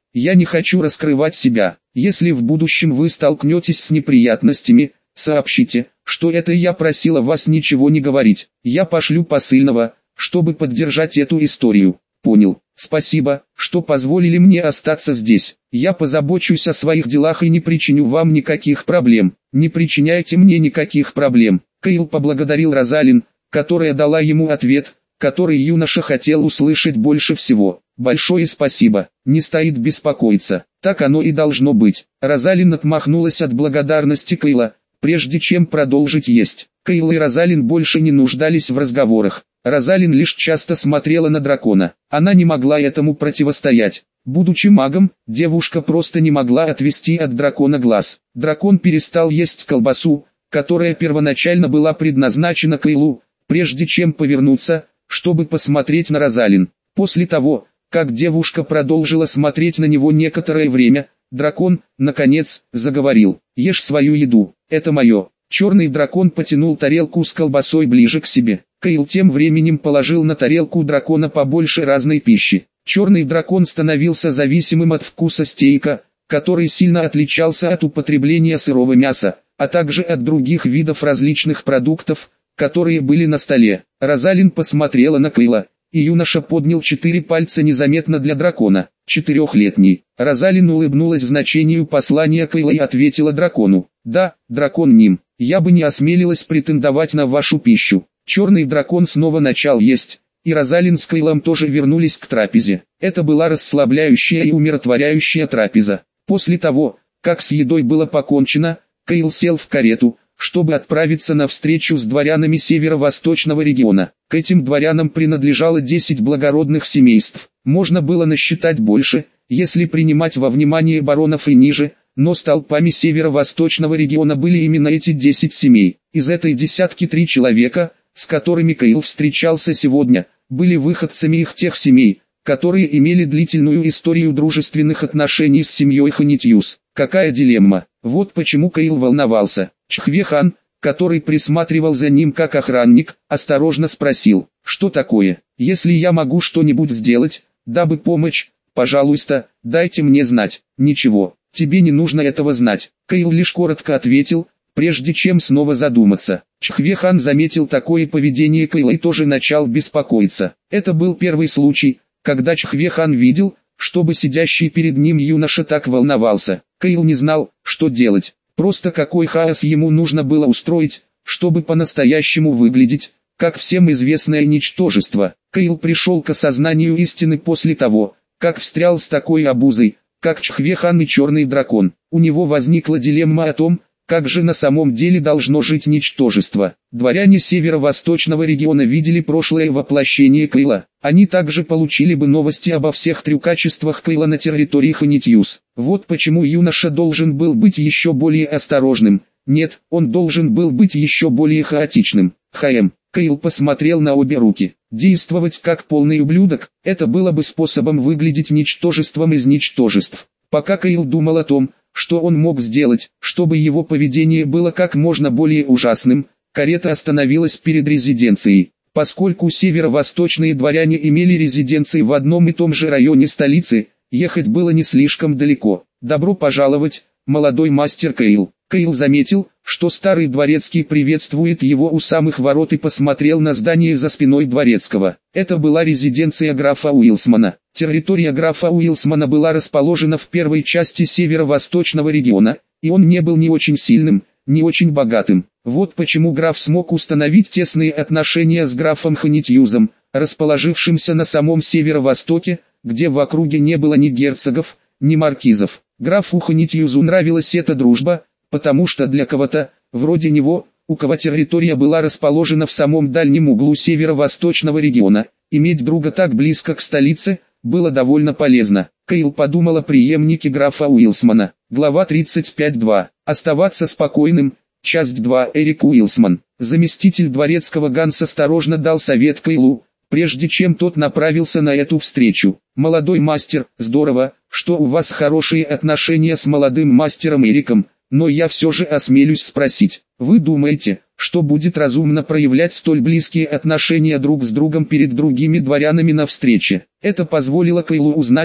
Я не хочу раскрывать себя. Если в будущем вы столкнетесь с неприятностями, сообщите, что это я просила вас ничего не говорить. Я пошлю посыльного, чтобы поддержать эту историю. Понял. Спасибо, что позволили мне остаться здесь. Я позабочусь о своих делах и не причиню вам никаких проблем. Не причиняйте мне никаких проблем. Кейл поблагодарил Розалин, которая дала ему ответ, который юноша хотел услышать больше всего. Большое спасибо, не стоит беспокоиться. Так оно и должно быть. Розалин отмахнулась от благодарности Кейла, прежде чем продолжить есть. Кейл и Розалин больше не нуждались в разговорах. Розалин лишь часто смотрела на дракона. Она не могла этому противостоять. Будучи магом, девушка просто не могла отвести от дракона глаз. Дракон перестал есть колбасу, которая первоначально была предназначена Кейлу, прежде чем повернуться, чтобы посмотреть на Розалин. После того, как девушка продолжила смотреть на него некоторое время, дракон, наконец, заговорил. «Ешь свою еду, это мое». Черный дракон потянул тарелку с колбасой ближе к себе. Кейл тем временем положил на тарелку дракона побольше разной пищи. Черный дракон становился зависимым от вкуса стейка, который сильно отличался от употребления сырого мяса, а также от других видов различных продуктов, которые были на столе. Розалин посмотрела на Кейла, и юноша поднял четыре пальца незаметно для дракона. Четырехлетний. Розалин улыбнулась значению послания Кейла и ответила дракону: «Да, дракон Ним, я бы не осмелилась претендовать на вашу пищу». Черный дракон снова начал есть, и Розалин с Кейлом тоже вернулись к трапезе. Это была расслабляющая и умиротворяющая трапеза. После того, как с едой было покончено, Кейл сел в карету, чтобы отправиться на встречу с дворянами северо-восточного региона. К этим дворянам принадлежало десять благородных семейств. Можно было насчитать больше, если принимать во внимание баронов и ниже, но столпами северо-восточного региона были именно эти десять семей. Из этой десятки три человека, с которыми Кейл встречался сегодня, были выходцами их тех семей, которые имели длительную историю дружественных отношений с семьей Ханитьюс. Какая дилемма! Вот почему Кейл волновался. Чхве-хан, который присматривал за ним как охранник, осторожно спросил: «Что такое? Если я могу что-нибудь сделать, дабы помочь, пожалуйста, дайте мне знать». «Ничего, тебе не нужно этого знать», Кейл лишь коротко ответил, прежде чем снова задуматься. Чхве-хан заметил такое поведение Кейла и тоже начал беспокоиться. Это был первый случай, когда Чхве-хан видел, чтобы сидящий перед ним юноша так волновался. Кейл не знал, что делать. Просто какой хаос ему нужно было устроить, чтобы по-настоящему выглядеть, как всем известное ничтожество. Кейл пришел к осознанию истины после того, как встрял с такой обузой, как Чхве-хан и Черный дракон. У него возникла дилемма о том, как же на самом деле должно жить ничтожество. Дворяне северо-восточного региона видели прошлое воплощение Кейла. Они также получили бы новости обо всех трюкачествах Кейла на территории Ханитьюс. Вот почему юноша должен был быть еще более осторожным. Нет, он должен был быть еще более хаотичным. Хаем. Кейл посмотрел на обе руки. Действовать как полный ублюдок, это было бы способом выглядеть ничтожеством из ничтожеств. Пока Кейл думал о том, что он мог сделать, чтобы его поведение было как можно более ужасным, карета остановилась перед резиденцией. Поскольку северо-восточные дворяне имели резиденции в одном и том же районе столицы, ехать было не слишком далеко. «Добро пожаловать, молодой мастер Кейл». Кейл заметил, что старый дворецкий приветствует его у самых ворот и посмотрел на здание за спиной дворецкого. Это была резиденция графа Уилсмана. Территория графа Уилсмана была расположена в первой части северо-восточного региона, и он не был ни очень сильным, ни очень богатым. Вот почему граф смог установить тесные отношения с графом Ханитьюзом, расположившимся на самом северо-востоке, где в округе не было ни герцогов, ни маркизов. Графу Ханитьюзу нравилась эта дружба, потому что для кого-то, вроде него, у кого территория была расположена в самом дальнем углу северо-восточного региона, иметь друга так близко к столице, было довольно полезно. Кейл подумал о преемнике графа Уилсмана. Глава тридцать пять два. Оставаться спокойным. Часть два. Эрик Уилсман. Заместитель дворецкого Ганс осторожно дал совет Кейлу, прежде чем тот направился на эту встречу. «Молодой мастер, здорово, что у вас хорошие отношения с молодым мастером Эриком, но я все же осмелюсь спросить, вы думаете, что будет разумно проявлять столь близкие отношения друг с другом перед другими дворянами на встрече?» Это позволило Кейлу узнать,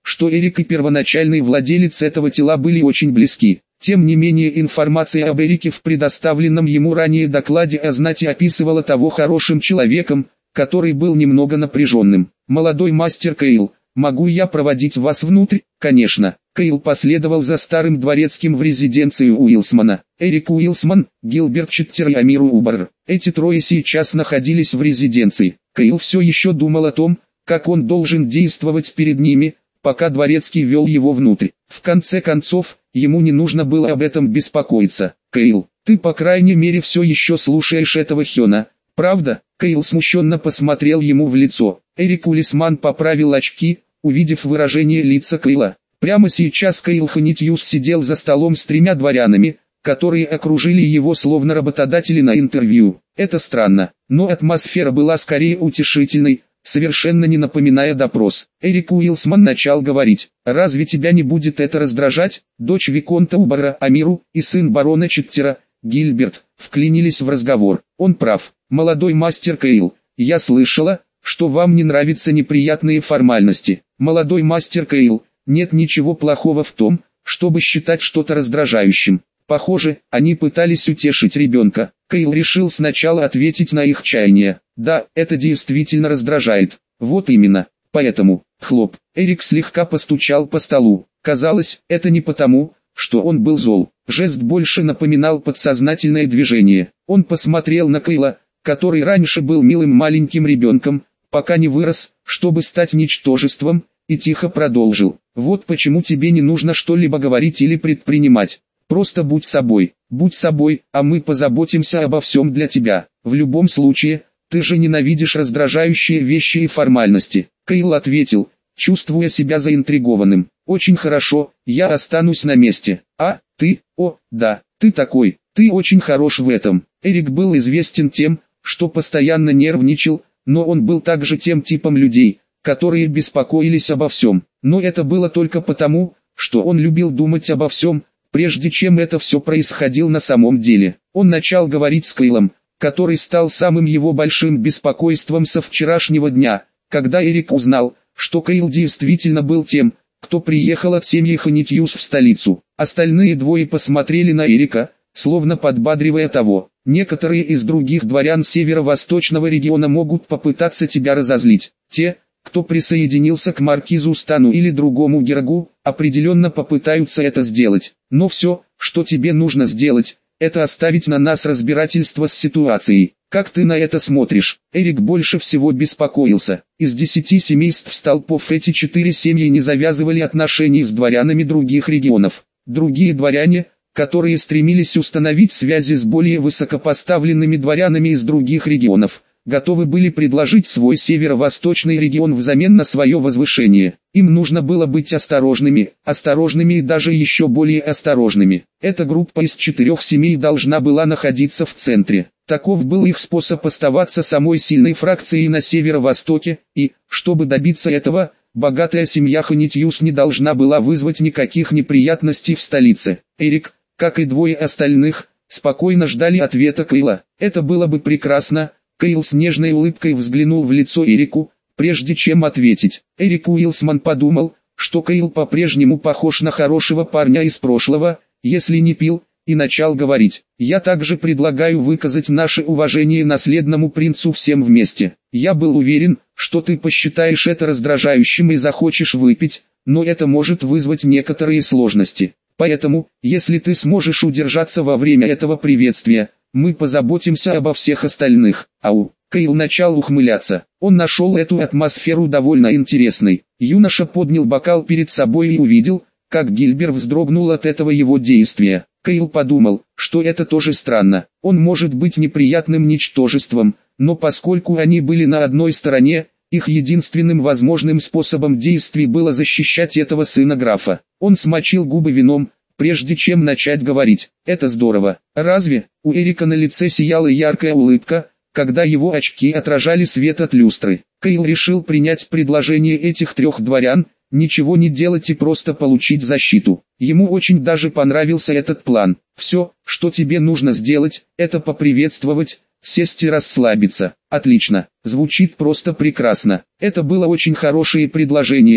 что Эрик и первоначальный владелец этого тела были очень близки. Тем не менее, информация об Эрике в предоставленном ему ранее докладе о знати описывала того хорошим человеком, который был немного напряженным. «Молодой мастер Кейл, могу я проводить вас внутрь?» «Конечно». Кейл последовал за старым дворецким в резиденцию Уилсмана. Эрик Уилсман, Гилберт Читтер и Амир Убар. Эти трое сейчас находились в резиденции. Кейл все еще думал о том, как он должен действовать перед ними, пока дворецкий вел его внутрь. В конце концов, ему не нужно было об этом беспокоиться. «Кейл, ты по крайней мере все еще слушаешь этого Хёна, правда?» Кейл смущенно посмотрел ему в лицо. Эрик Уилсман поправил очки, увидев выражение лица Кейла. Прямо сейчас Кейл Ханитьюс сидел за столом с тремя дворянами, которые окружили его словно работодатели на интервью. Это странно, но атмосфера была скорее утешительной, совершенно не напоминая допрос. Эрик Уилсман начал говорить: «Разве тебя не будет это раздражать?» Дочь Виконта Убара, Амиру, и сын барона Читтера, Гильберт, вклинились в разговор. «Он прав, молодой мастер Кейл, я слышала, что вам не нравятся неприятные формальности. Молодой мастер Кейл, нет ничего плохого в том, чтобы считать что-то раздражающим». Похоже, они пытались утешить ребенка. Кейл решил сначала ответить на их чаяние. «Да, это действительно раздражает. Вот именно. Поэтому, хлоп». Эрик слегка постучал по столу. Казалось, это не потому, что он был зол. Жест больше напоминал подсознательное движение. Он посмотрел на Кейла, который раньше был милым маленьким ребенком, пока не вырос, чтобы стать ничтожеством, и тихо продолжил: «Вот почему тебе не нужно что-либо говорить или предпринимать. Просто будь собой, будь собой, а мы позаботимся обо всем для тебя. В любом случае, ты же ненавидишь раздражающие вещи и формальности». Кейл ответил, чувствуя себя заинтригованным: «Очень хорошо, я останусь на месте. А, ты, о, да, ты такой, ты очень хорош в этом». Эрик был известен тем, что постоянно нервничал, но он был также тем типом людей, которые беспокоились обо всем. Но это было только потому, что он любил думать обо всем, прежде чем это все происходило на самом деле. Он начал говорить с Кейлом, который стал самым его большим беспокойством со вчерашнего дня, когда Эрик узнал, что Кейл действительно был тем, кто приехал от семьи Ханитьюс в столицу. Остальные двое посмотрели на Эрика, словно подбадривая того. «Некоторые из других дворян северо-восточного региона могут попытаться тебя разозлить. Те, кто присоединился к маркизу Стану или другому Гергу, определенно попытаются это сделать. Но все, что тебе нужно сделать, это оставить на нас разбирательство с ситуацией. Как ты на это смотришь?» Эрик больше всего беспокоился. Из десяти семейств столпов эти четыре семьи не завязывали отношений с дворянами других регионов. Другие дворяне, которые стремились установить связи с более высокопоставленными дворянами из других регионов, готовы были предложить свой северо-восточный регион взамен на свое возвышение. Им нужно было быть осторожными, осторожными и даже еще более осторожными. Эта группа из четырех семей должна была находиться в центре. Таков был их способ оставаться самой сильной фракцией на северо-востоке, и, чтобы добиться этого, богатая семья Ханитьюс не должна была вызвать никаких неприятностей в столице. Эрик, как и двое остальных, спокойно ждали ответа Кейла. Это было бы прекрасно. Кейл с нежной улыбкой взглянул в лицо Эрику, прежде чем ответить. Эрик Уилсман подумал, что Кейл по-прежнему похож на хорошего парня из прошлого, если не пил, и начал говорить: «Я также предлагаю выказать наше уважение наследному принцу всем вместе. Я был уверен, что ты посчитаешь это раздражающим и захочешь выпить, но это может вызвать некоторые сложности. Поэтому, если ты сможешь удержаться во время этого приветствия, мы позаботимся обо всех остальных». Ау. Кейл начал ухмыляться. Он нашел эту атмосферу довольно интересной. Юноша поднял бокал перед собой и увидел, как Гильбер вздрогнул от этого его действия. Кейл подумал, что это тоже странно. Он может быть неприятным ничтожеством, но поскольку они были на одной стороне, их единственным возможным способом действий было защищать этого сына графа. Он смочил губы вином, прежде чем начать говорить. «Это здорово. Разве?» У Эрика на лице сияла яркая улыбка, когда его очки отражали свет от люстры. Кейл решил принять предложение этих трех дворян, ничего не делать и просто получить защиту. Ему очень даже понравился этот план. «Все, что тебе нужно сделать, это поприветствовать, сесть и расслабиться». «Отлично. Звучит просто прекрасно». Это было очень хорошее предложение,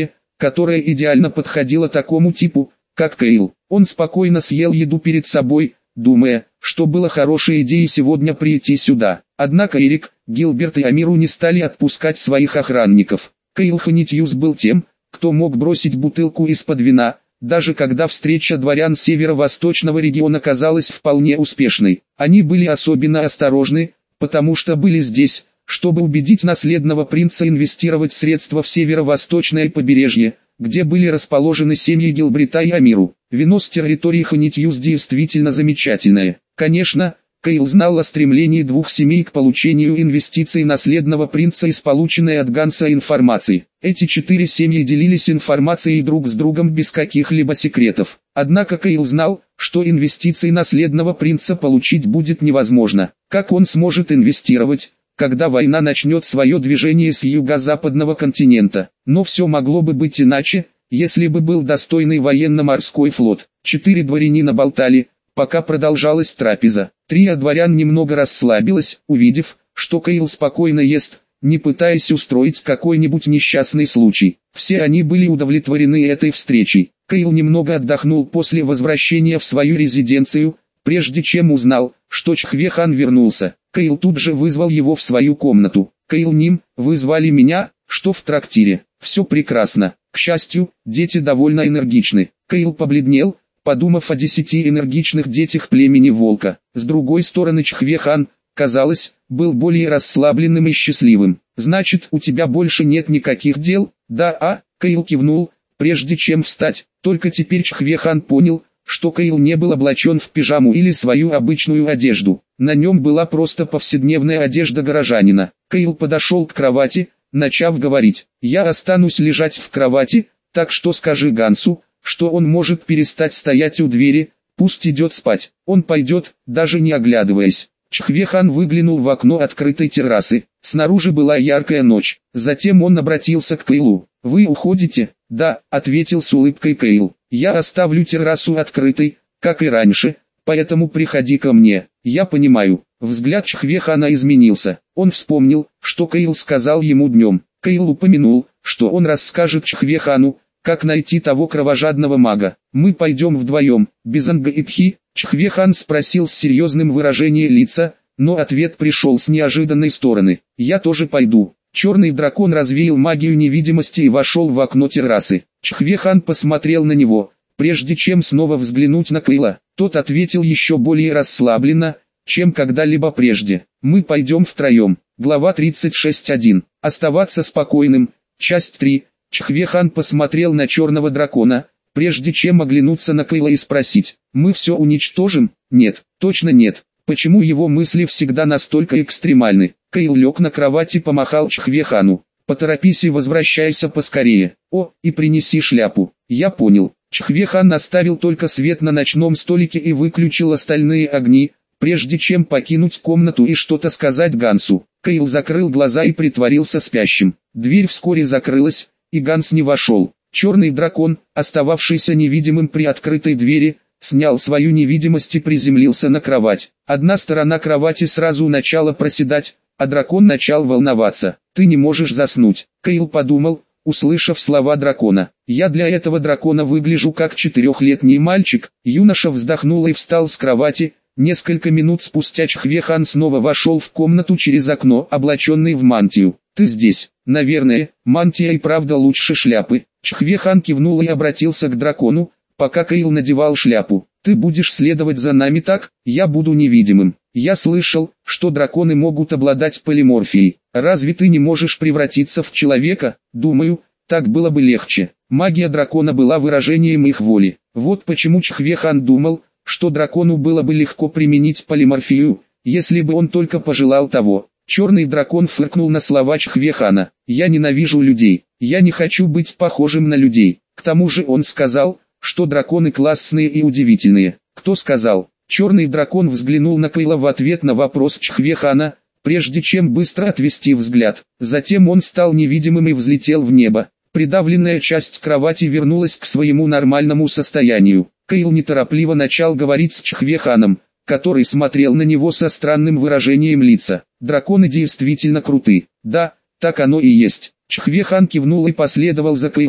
которая идеально подходила такому типу, как Кейл. Он спокойно съел еду перед собой, думая, что было хорошей идеей сегодня прийти сюда. Однако Эрик, Гилберт и Амиру не стали отпускать своих охранников. Кейл Ханитьюс был тем, кто мог бросить бутылку из-под вина, даже когда встреча дворян северо-восточного региона казалась вполне успешной. Они были особенно осторожны, потому что были здесь, чтобы убедить наследного принца инвестировать средства в северо-восточное побережье, где были расположены семьи Гилбрита и Амиру. Вино с территории Ханитьюс действительно замечательное. Конечно, Кейл знал о стремлении двух семей к получению инвестиций наследного принца из полученной от Ганса информации. Эти четыре семьи делились информацией друг с другом без каких-либо секретов. Однако Кейл знал, что инвестиции наследного принца получить будет невозможно. Как он сможет инвестировать, когда война начнет свое движение с юго-западного континента? Но все могло бы быть иначе, если бы был достойный военно-морской флот. Четыре дворянина болтали, пока продолжалась трапеза. Трио дворян немного расслабилось, увидев, что Кейл спокойно ест, не пытаясь устроить какой-нибудь несчастный случай. Все они были удовлетворены этой встречей. Кейл немного отдохнул после возвращения в свою резиденцию, прежде чем узнал, что Чхве-хан вернулся. Кейл тут же вызвал его в свою комнату. «Кейл Ним, вы звали меня, что в трактире?» «Все прекрасно. К счастью, дети довольно энергичны». Кейл побледнел, подумав о десяти энергичных детях племени Волка. С другой стороны Чхве-хан, казалось, был более расслабленным и счастливым. «Значит, у тебя больше нет никаких дел?» «Да, а?» Кейл кивнул, прежде чем встать. Только теперь Чхве-хан понял, что Кейл не был облачен в пижаму или свою обычную одежду. На нем была просто повседневная одежда горожанина. Кейл подошел к кровати, начав говорить: «Я останусь лежать в кровати, так что скажи Гансу, что он может перестать стоять у двери, пусть идет спать. Он пойдет, даже не оглядываясь». Чхве-хан выглянул в окно открытой террасы. Снаружи была яркая ночь. Затем он обратился к Кейлу. «Вы уходите?» «Да», — ответил с улыбкой Кейл. «Я оставлю террасу открытой, как и раньше, поэтому приходи ко мне». «Я понимаю». Взгляд Чхве-хана изменился. Он вспомнил, что Кейл сказал ему днем. Кейл упомянул, что он расскажет Чхве-хану, как найти того кровожадного мага. «Мы пойдем вдвоем, без Анга и Пхи?» Чхве-хан спросил с серьезным выражением лица, но ответ пришел с неожиданной стороны. «Я тоже пойду». Черный дракон развеял магию невидимости и вошел в окно террасы. Чхве-хан посмотрел на него, прежде чем снова взглянуть на Кейла. Тот ответил еще более расслабленно, чем когда-либо прежде. «Мы пойдем втроем». Глава тридцать шесть точка один. Оставаться спокойным. Часть три. Чхве-хан посмотрел на черного дракона, прежде чем оглянуться на Кейла и спросить: «Мы все уничтожим?» «Нет, точно нет». Почему его мысли всегда настолько экстремальны? Кейл лег на кровать и помахал Чхве-хану. «Поторопись и возвращайся поскорее. О, и принеси шляпу». «Я понял». Чхве-хан оставил только свет на ночном столике и выключил остальные огни, прежде чем покинуть комнату и что-то сказать Гансу. Кейл закрыл глаза и притворился спящим. Дверь вскоре закрылась, и Ганс не вошел. Черный дракон, остававшийся невидимым при открытой двери, снял свою невидимость и приземлился на кровать. Одна сторона кровати сразу начала проседать, а дракон начал волноваться. «Ты не можешь заснуть», — Кейл подумал, услышав слова дракона. «Я для этого дракона выгляжу как четырехлетний мальчик». Юноша вздохнул и встал с кровати. Несколько минут спустя Чхве-хан снова вошел в комнату через окно, облаченный в мантию. «Ты здесь?» «Наверное, мантия и правда лучше шляпы». Чхве-хан кивнул и обратился к дракону, пока Кейл надевал шляпу. «Ты будешь следовать за нами так? Я буду невидимым». «Я слышал, что драконы могут обладать полиморфией. Разве ты не можешь превратиться в человека?» «Думаю, так было бы легче». Магия дракона была выражением их воли. Вот почему Чхве-хан думал, что дракону было бы легко применить полиморфию, если бы он только пожелал того. Черный дракон фыркнул на слова Чхве-хана. «Я ненавижу людей. Я не хочу быть похожим на людей». К тому же он сказал, что драконы классные и удивительные. «Кто сказал?» Черный дракон взглянул на Кейла в ответ на вопрос Чхве-хана, прежде чем быстро отвести взгляд. Затем он стал невидимым и взлетел в небо. Придавленная часть кровати вернулась к своему нормальному состоянию. Кейл неторопливо начал говорить с Чхве-ханом, который смотрел на него со странным выражением лица. «Драконы действительно круты». «Да, так оно и есть». Чхве-хан кивнул и последовал за Кейлом,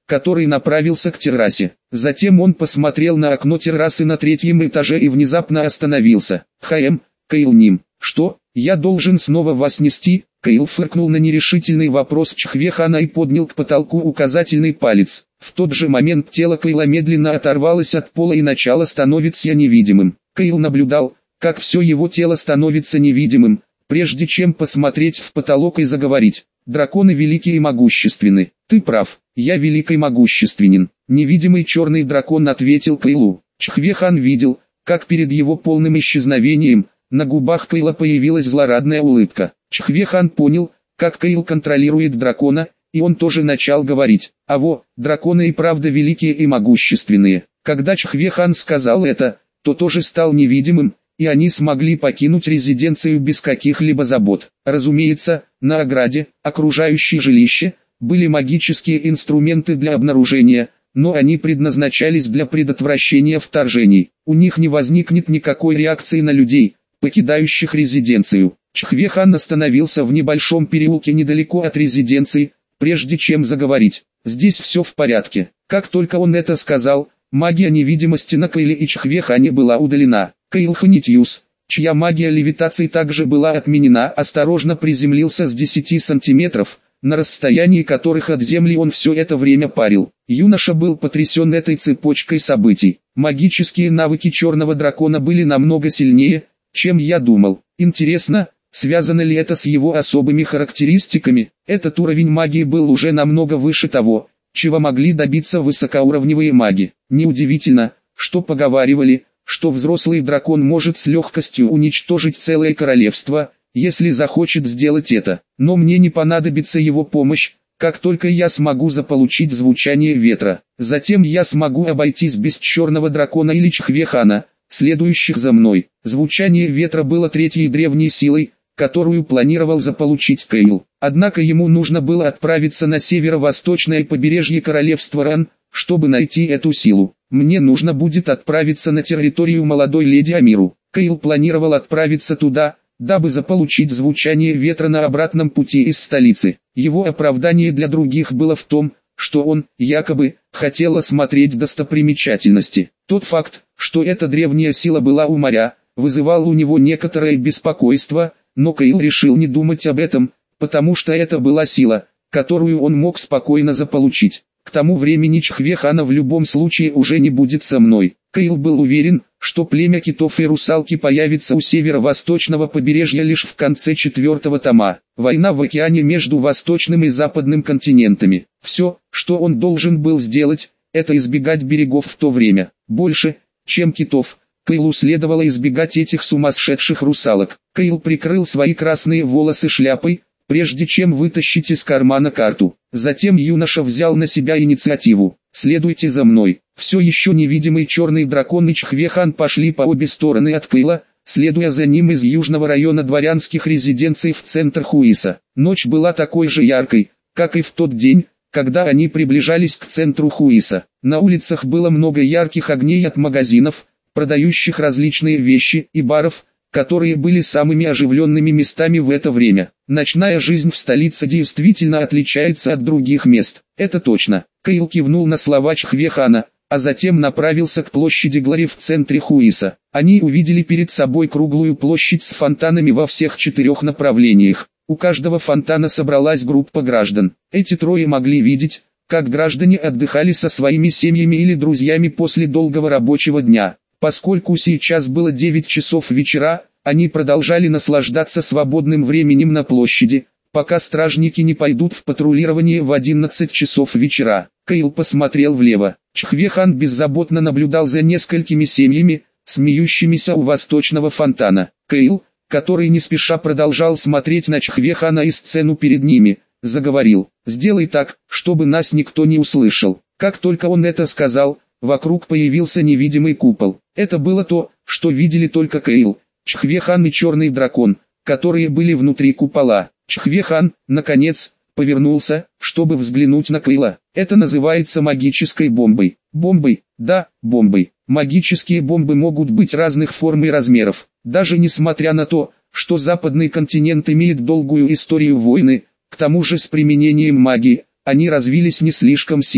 который направился к террасе. Затем он посмотрел на окно террасы на третьем этаже и внезапно остановился. «Хм, Кейл Ним, что, я должен снова вас нести?» Кейл фыркнул на нерешительный вопрос Чхвехана и поднял к потолку указательный палец. В тот же момент тело Кейла медленно оторвалось от пола и начало становиться невидимым. Кейл наблюдал, как все его тело становится невидимым, прежде чем посмотреть в потолок и заговорить. «Драконы великие и могущественны. Ты прав, я велик и могущественен». Невидимый черный дракон ответил Кейлу. Чхвехан видел, как перед его полным исчезновением, на губах Кейла появилась злорадная улыбка. Чхвехан понял, как Кейл контролирует дракона, и он тоже начал говорить. «Аво, драконы и правда великие и могущественные». Когда Чхвехан сказал это, то тоже стал невидимым, и они смогли покинуть резиденцию без каких-либо забот. Разумеется, на ограде, окружающей жилище, были магические инструменты для обнаружения, но они предназначались для предотвращения вторжений. У них не возникнет никакой реакции на людей, покидающих резиденцию. Чхвехан остановился в небольшом переулке недалеко от резиденции, прежде чем заговорить. «Здесь все в порядке». Как только он это сказал, магия невидимости на Кейле и Чхвехане была удалена. Кейл Ханитьюс, чья магия левитации также была отменена, осторожно приземлился с десяти сантиметров, на расстоянии которых от земли он все это время парил. Юноша был потрясен этой цепочкой событий. Магические навыки черного дракона были намного сильнее, чем я думал. Интересно, связано ли это с его особыми характеристиками? Этот уровень магии был уже намного выше того, чего могли добиться высокоуровневые маги. Неудивительно, что поговаривали, что взрослый дракон может с легкостью уничтожить целое королевство, если захочет сделать это. Но мне не понадобится его помощь, как только я смогу заполучить звучание ветра. Затем я смогу обойтись без черного дракона или Чхвехана, следующих за мной. Звучание ветра было третьей древней силой, которую планировал заполучить Кейл. Однако ему нужно было отправиться на северо-восточное побережье королевства Ран, чтобы найти эту силу. Мне нужно будет отправиться на территорию молодой леди Амиру. Кейл планировал отправиться туда, дабы заполучить звучание ветра на обратном пути из столицы. Его оправдание для других было в том, что он, якобы, хотел осмотреть достопримечательности. Тот факт, что эта древняя сила была у моря, вызывал у него некоторое беспокойство, но Кейл решил не думать об этом, потому что это была сила, которую он мог спокойно заполучить. К тому времени Чхвехана в любом случае уже не будет со мной. Кейл был уверен, что племя китов и русалки появится у северо-восточного побережья лишь в конце четвертого тома. Война в океане между восточным и западным континентами. Все, что он должен был сделать, это избегать берегов в то время. Больше, чем китов, Кейлу следовало избегать этих сумасшедших русалок. Кейл прикрыл свои красные волосы шляпой, прежде чем вытащить из кармана карту. Затем юноша взял на себя инициативу. «Следуйте за мной». Все еще невидимый черный дракон и Чхвехан пошли по обе стороны от Кейла, следуя за ним из южного района дворянских резиденций в центр Хуиса. Ночь была такой же яркой, как и в тот день, когда они приближались к центру Хуиса. На улицах было много ярких огней от магазинов, продающих различные вещи, и баров, которые были самыми оживленными местами в это время. Ночная жизнь в столице действительно отличается от других мест. Это точно. Кейл кивнул на слова Чхвехана, а затем направился к площади Глори в центре Хуиса. Они увидели перед собой круглую площадь с фонтанами во всех четырех направлениях. У каждого фонтана собралась группа граждан. Эти трое могли видеть, как граждане отдыхали со своими семьями или друзьями после долгого рабочего дня. Поскольку сейчас было девять часов вечера, они продолжали наслаждаться свободным временем на площади, пока стражники не пойдут в патрулирование в одиннадцать часов вечера. Кейл посмотрел влево. Чхвехан беззаботно наблюдал за несколькими семьями, смеющимися у восточного фонтана. Кейл, который не спеша продолжал смотреть на Чхвехана и сцену перед ними, заговорил: «Сделай так, чтобы нас никто не услышал». Как только он это сказал, вокруг появился невидимый купол. Это было то, что видели только Кейл, Чхвехан и черный дракон, которые были внутри купола. Чхвехан, наконец, повернулся, чтобы взглянуть на Кейла. «Это называется магической бомбой». «Бомбой?» «Да, бомбой». Магические бомбы могут быть разных форм и размеров. Даже несмотря на то, что западный континент имеет долгую историю войны, к тому же с применением магии, они развились не слишком сильно.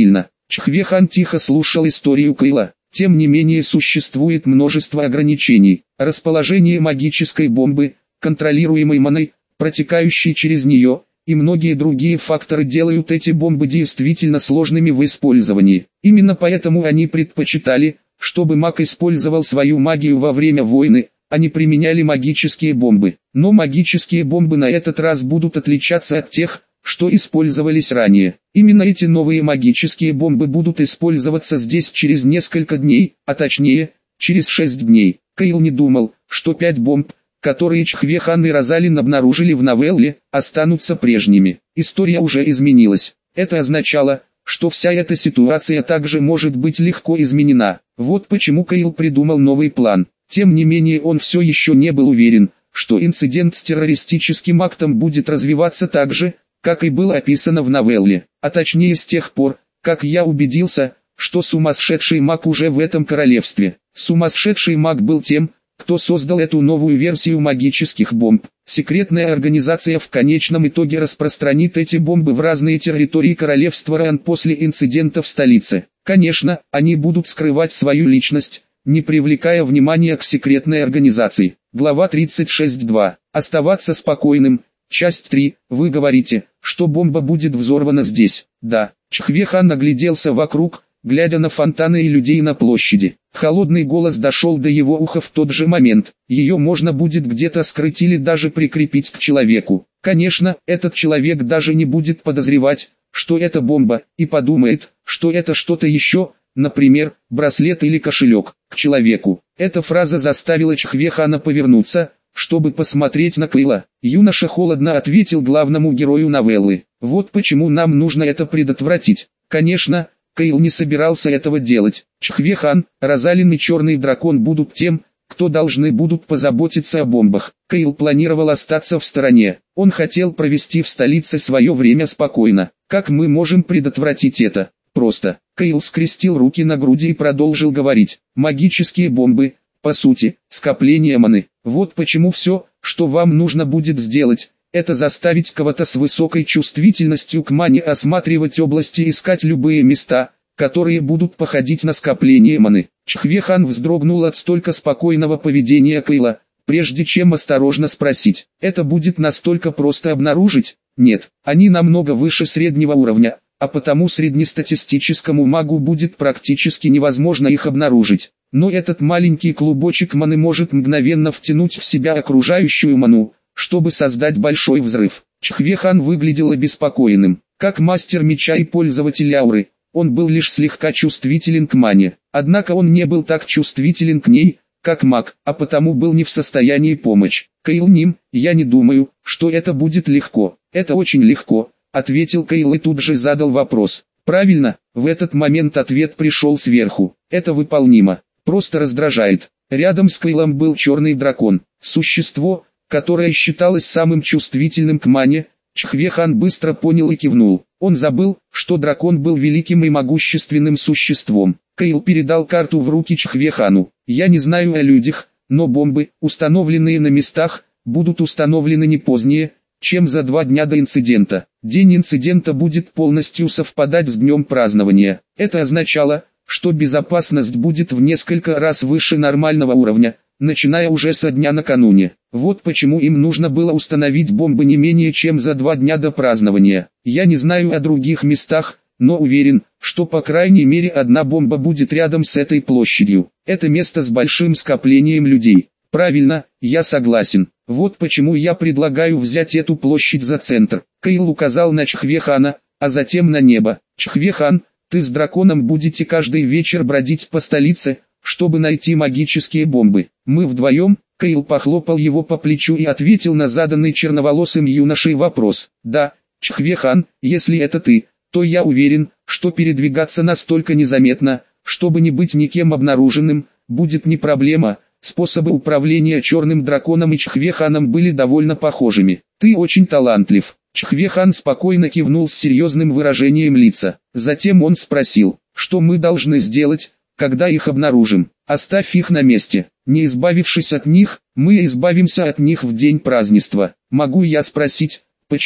Чхве-хан тихо слушал историю Кайла. Тем не менее существует множество ограничений. Расположение магической бомбы, контролируемой маной, протекающей через нее, и многие другие факторы делают эти бомбы действительно сложными в использовании. Именно поэтому они предпочитали, чтобы маг использовал свою магию во время войны, а не применяли магические бомбы. Но магические бомбы на этот раз будут отличаться от тех, что использовались ранее. Именно эти новые магические бомбы будут использоваться здесь через несколько дней, а точнее, через шесть дней. Кайл не думал, что пять бомб, которые Чхве-хан и Розалин обнаружили в новелле, останутся прежними. История уже изменилась. Это означало, что вся эта ситуация также может быть легко изменена. Вот почему Кайл придумал новый план. Тем не менее он все еще не был уверен, что инцидент с террористическим актом будет развиваться так же, как и было описано в новелле, а точнее с тех пор, как я убедился, что сумасшедший маг уже в этом королевстве. Сумасшедший маг был тем, кто создал эту новую версию магических бомб. Секретная организация в конечном итоге распространит эти бомбы в разные территории королевства Ран после инцидента в столице. Конечно, они будут скрывать свою личность, не привлекая внимания к секретной организации. Глава тридцать шесть точка два. Оставаться спокойным. Часть три. Вы говорите, что бомба будет взорвана здесь. Да. Чхве-хан огляделся вокруг, глядя на фонтаны и людей на площади. Холодный голос дошел до его уха в тот же момент. Ее можно будет где-то скрыть или даже прикрепить к человеку. Конечно, этот человек даже не будет подозревать, что это бомба, и подумает, что это что-то еще, например, браслет или кошелек, к человеку. Эта фраза заставила Чхве-хана повернуться, чтобы посмотреть на Кайла. Юноша холодно ответил главному герою новеллы. Вот почему нам нужно это предотвратить. Конечно, Кайл не собирался этого делать. Чхве-хан, Розалин и Черный дракон будут тем, кто должны будут позаботиться о бомбах. Кайл планировал остаться в стороне. Он хотел провести в столице свое время спокойно. Как мы можем предотвратить это? Просто. Кайл скрестил руки на груди и продолжил говорить. Магические бомбы, по сути, скопление маны. Вот почему все, что вам нужно будет сделать, это заставить кого-то с высокой чувствительностью к мане осматривать области и искать любые места, которые будут походить на скопление маны. Чхве-хан вздрогнул от столько спокойного поведения Кайла, прежде чем осторожно спросить. Это будет настолько просто обнаружить? Нет, они намного выше среднего уровня, а потому среднестатистическому магу будет практически невозможно их обнаружить. Но этот маленький клубочек маны может мгновенно втянуть в себя окружающую ману, чтобы создать большой взрыв. Чхве-хан выглядел обеспокоенным. Как мастер меча и пользователь ауры, он был лишь слегка чувствителен к мане. Однако он не был так чувствителен к ней, как маг, а потому был не в состоянии помочь. Кайл Ним, я не думаю, что это будет легко. Это очень легко, ответил Кайл и тут же задал вопрос. Правильно, в этот момент ответ пришел сверху. Это выполнимо. Просто раздражает. Рядом с Кайлом был черный дракон. Существо, которое считалось самым чувствительным к мане. Чхве-хан быстро понял и кивнул. Он забыл, что дракон был великим и могущественным существом. Кайл передал карту в руки Чхве-хану. Я не знаю о людях, но бомбы, установленные на местах, будут установлены не позднее, чем за два дня до инцидента. День инцидента будет полностью совпадать с днем празднования. Это означало, что безопасность будет в несколько раз выше нормального уровня, начиная уже со дня накануне. Вот почему им нужно было установить бомбы не менее чем за два дня до празднования. Я не знаю о других местах, но уверен, что по крайней мере одна бомба будет рядом с этой площадью. Это место с большим скоплением людей. Правильно, я согласен. Вот почему я предлагаю взять эту площадь за центр. Кайл указал на Чхве-хана, а затем на небо. Чхве-хан, ты с драконом будете каждый вечер бродить по столице, чтобы найти магические бомбы. Мы вдвоем, Кайл похлопал его по плечу и ответил на заданный черноволосым юношей вопрос. Да, Чхве-хан, если это ты, то я уверен, что передвигаться настолько незаметно, чтобы не быть никем обнаруженным, будет не проблема. Способы управления черным драконом и Чхве-ханом были довольно похожими. Ты очень талантлив. Чхве-хан спокойно кивнул с серьезным выражением лица. Затем он спросил, что мы должны сделать, когда их обнаружим. Оставь их на месте. Не избавившись от них, мы избавимся от них в день празднества. Могу я спросить, почему?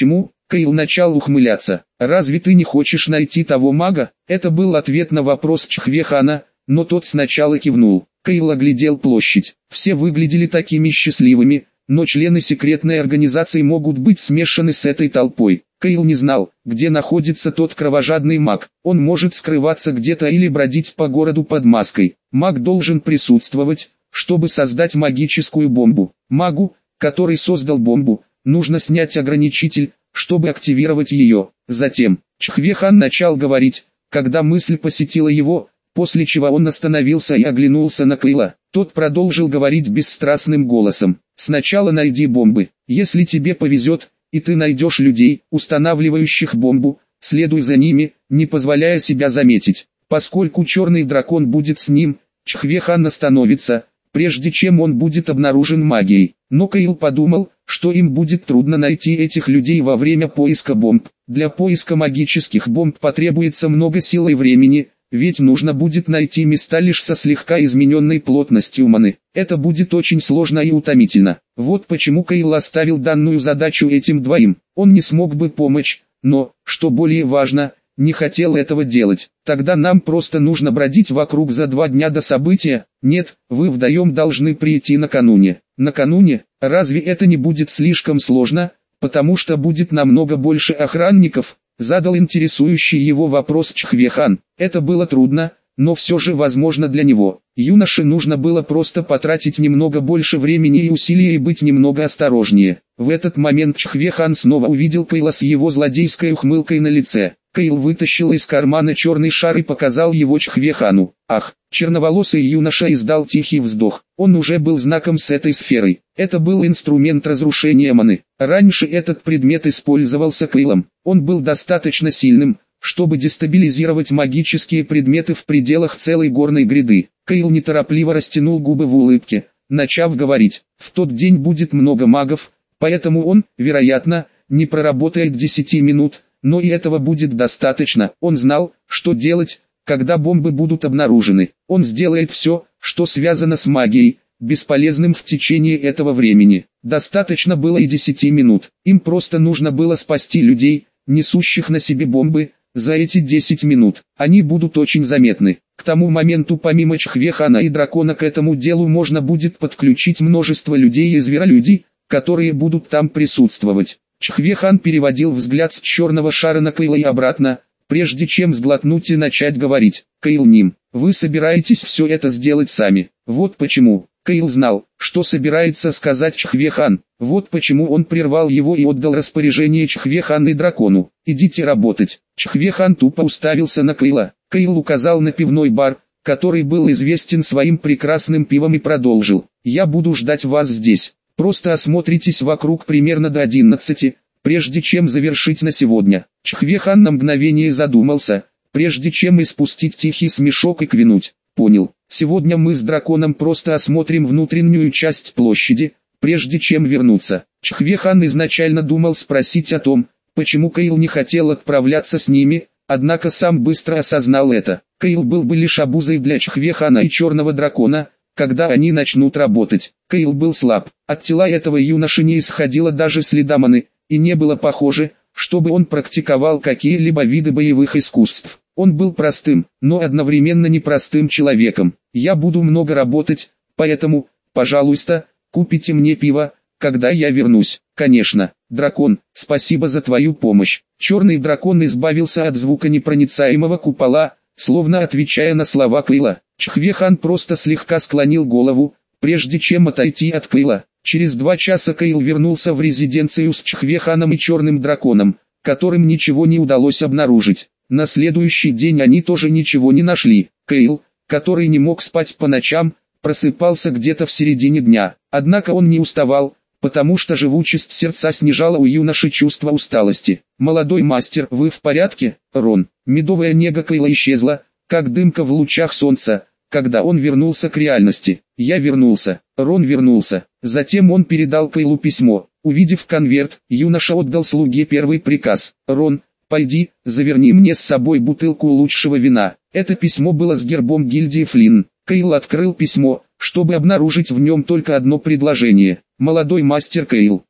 Кейл начал ухмыляться. «Разве ты не хочешь найти того мага?» Это был ответ на вопрос Чхвехана, но тот сначала кивнул. Кейл оглядел площадь. Все выглядели такими счастливыми, но члены секретной организации могут быть смешаны с этой толпой. Кейл не знал, где находится тот кровожадный маг. Он может скрываться где-то или бродить по городу под маской. Маг должен присутствовать, чтобы создать магическую бомбу. Магу, который создал бомбу, нужно снять ограничитель, чтобы активировать ее. Затем, Чхвехан начал говорить, когда мысль посетила его, после чего он остановился и оглянулся на Кейла. Тот продолжил говорить бесстрастным голосом. «Сначала найди бомбы. Если тебе повезет, и ты найдешь людей, устанавливающих бомбу, следуй за ними, не позволяя себя заметить. Поскольку черный дракон будет с ним, Чхвехан остановится, прежде чем он будет обнаружен магией». Но Кейл подумал, что им будет трудно найти этих людей во время поиска бомб. Для поиска магических бомб потребуется много сил и времени, ведь нужно будет найти места лишь со слегка измененной плотностью маны. Это будет очень сложно и утомительно. Вот почему Кейл оставил данную задачу этим двоим. Он не смог бы помочь, но, что более важно, не хотел этого делать. Тогда нам просто нужно бродить вокруг за два дня до события. Нет, вы вдвоем должны прийти накануне. Накануне, разве это не будет слишком сложно, потому что будет намного больше охранников? Задал интересующий его вопрос Чхвехан. Это было трудно, но все же возможно для него. Юноше нужно было просто потратить немного больше времени и усилий и быть немного осторожнее. В этот момент Чхвехан снова увидел Кейла с его злодейской ухмылкой на лице. Кейл вытащил из кармана черный шар и показал его Чхвехану. Ах, черноволосый юноша издал тихий вздох. Он уже был знаком с этой сферой. Это был инструмент разрушения маны. Раньше этот предмет использовался Кейлом. Он был достаточно сильным, чтобы дестабилизировать магические предметы в пределах целой горной гряды. Кейл неторопливо растянул губы в улыбке, начав говорить. В тот день будет много магов, поэтому он, вероятно, не проработает десяти минут. Но и этого будет достаточно. Он знал, что делать, когда бомбы будут обнаружены. Он сделает все, что связано с магией, бесполезным в течение этого времени. Достаточно было и десяти минут. Им просто нужно было спасти людей, несущих на себе бомбы. За эти десять минут они будут очень заметны. К тому моменту помимо Чхвехана и дракона к этому делу можно будет подключить множество людей и зверолюдей, которые будут там присутствовать. Чхвехан переводил взгляд с черного шара на Кейла и обратно, прежде чем сглотнуть и начать говорить. «Кейл Ним, вы собираетесь все это сделать сами. Вот почему». Кейл знал, что собирается сказать Чхвехан. Вот почему он прервал его и отдал распоряжение Чхвехан и дракону. «Идите работать». Чхвехан тупо уставился на Кейла. Кейл указал на пивной бар, который был известен своим прекрасным пивом, и продолжил. «Я буду ждать вас здесь. Просто осмотритесь вокруг примерно до одиннадцати, прежде чем завершить на сегодня». Чхвехан на мгновение задумался, прежде чем испустить тихий смешок и кивнуть. «Понял. Сегодня мы с драконом просто осмотрим внутреннюю часть площади, прежде чем вернуться». Чхвехан изначально думал спросить о том, почему Кейл не хотел отправляться с ними, однако сам быстро осознал это. Кейл был бы лишь обузой для Чхвехана и черного дракона, когда они начнут работать. Кейл был слаб. От тела этого юноши не исходило даже следа маны, и не было похоже, чтобы он практиковал какие-либо виды боевых искусств. Он был простым, но одновременно непростым человеком. «Я буду много работать, поэтому, пожалуйста, купите мне пиво, когда я вернусь». «Конечно, дракон, спасибо за твою помощь». Черный дракон избавился от звуконепроницаемого купола, словно отвечая на слова Кейла. Чхвехан просто слегка склонил голову, прежде чем отойти от Кейла. Через два часа Кейл вернулся в резиденцию с Чхвеханом и черным драконом, которым ничего не удалось обнаружить. На следующий день они тоже ничего не нашли. Кейл, который не мог спать по ночам, просыпался где-то в середине дня. Однако он не уставал, потому что живучесть сердца снижала у юноши чувство усталости. «Молодой мастер, вы в порядке, Рон?» Медовая нега Кейла исчезла, как дымка в лучах солнца, когда он вернулся к реальности. «Я вернулся». Рон вернулся. Затем он передал Кейлу письмо. Увидев конверт, юноша отдал слуге первый приказ. «Рон, пойди, заверни мне с собой бутылку лучшего вина». Это письмо было с гербом гильдии Флинн. Кейл открыл письмо, чтобы обнаружить в нем только одно предложение. «Молодой мастер Кейл,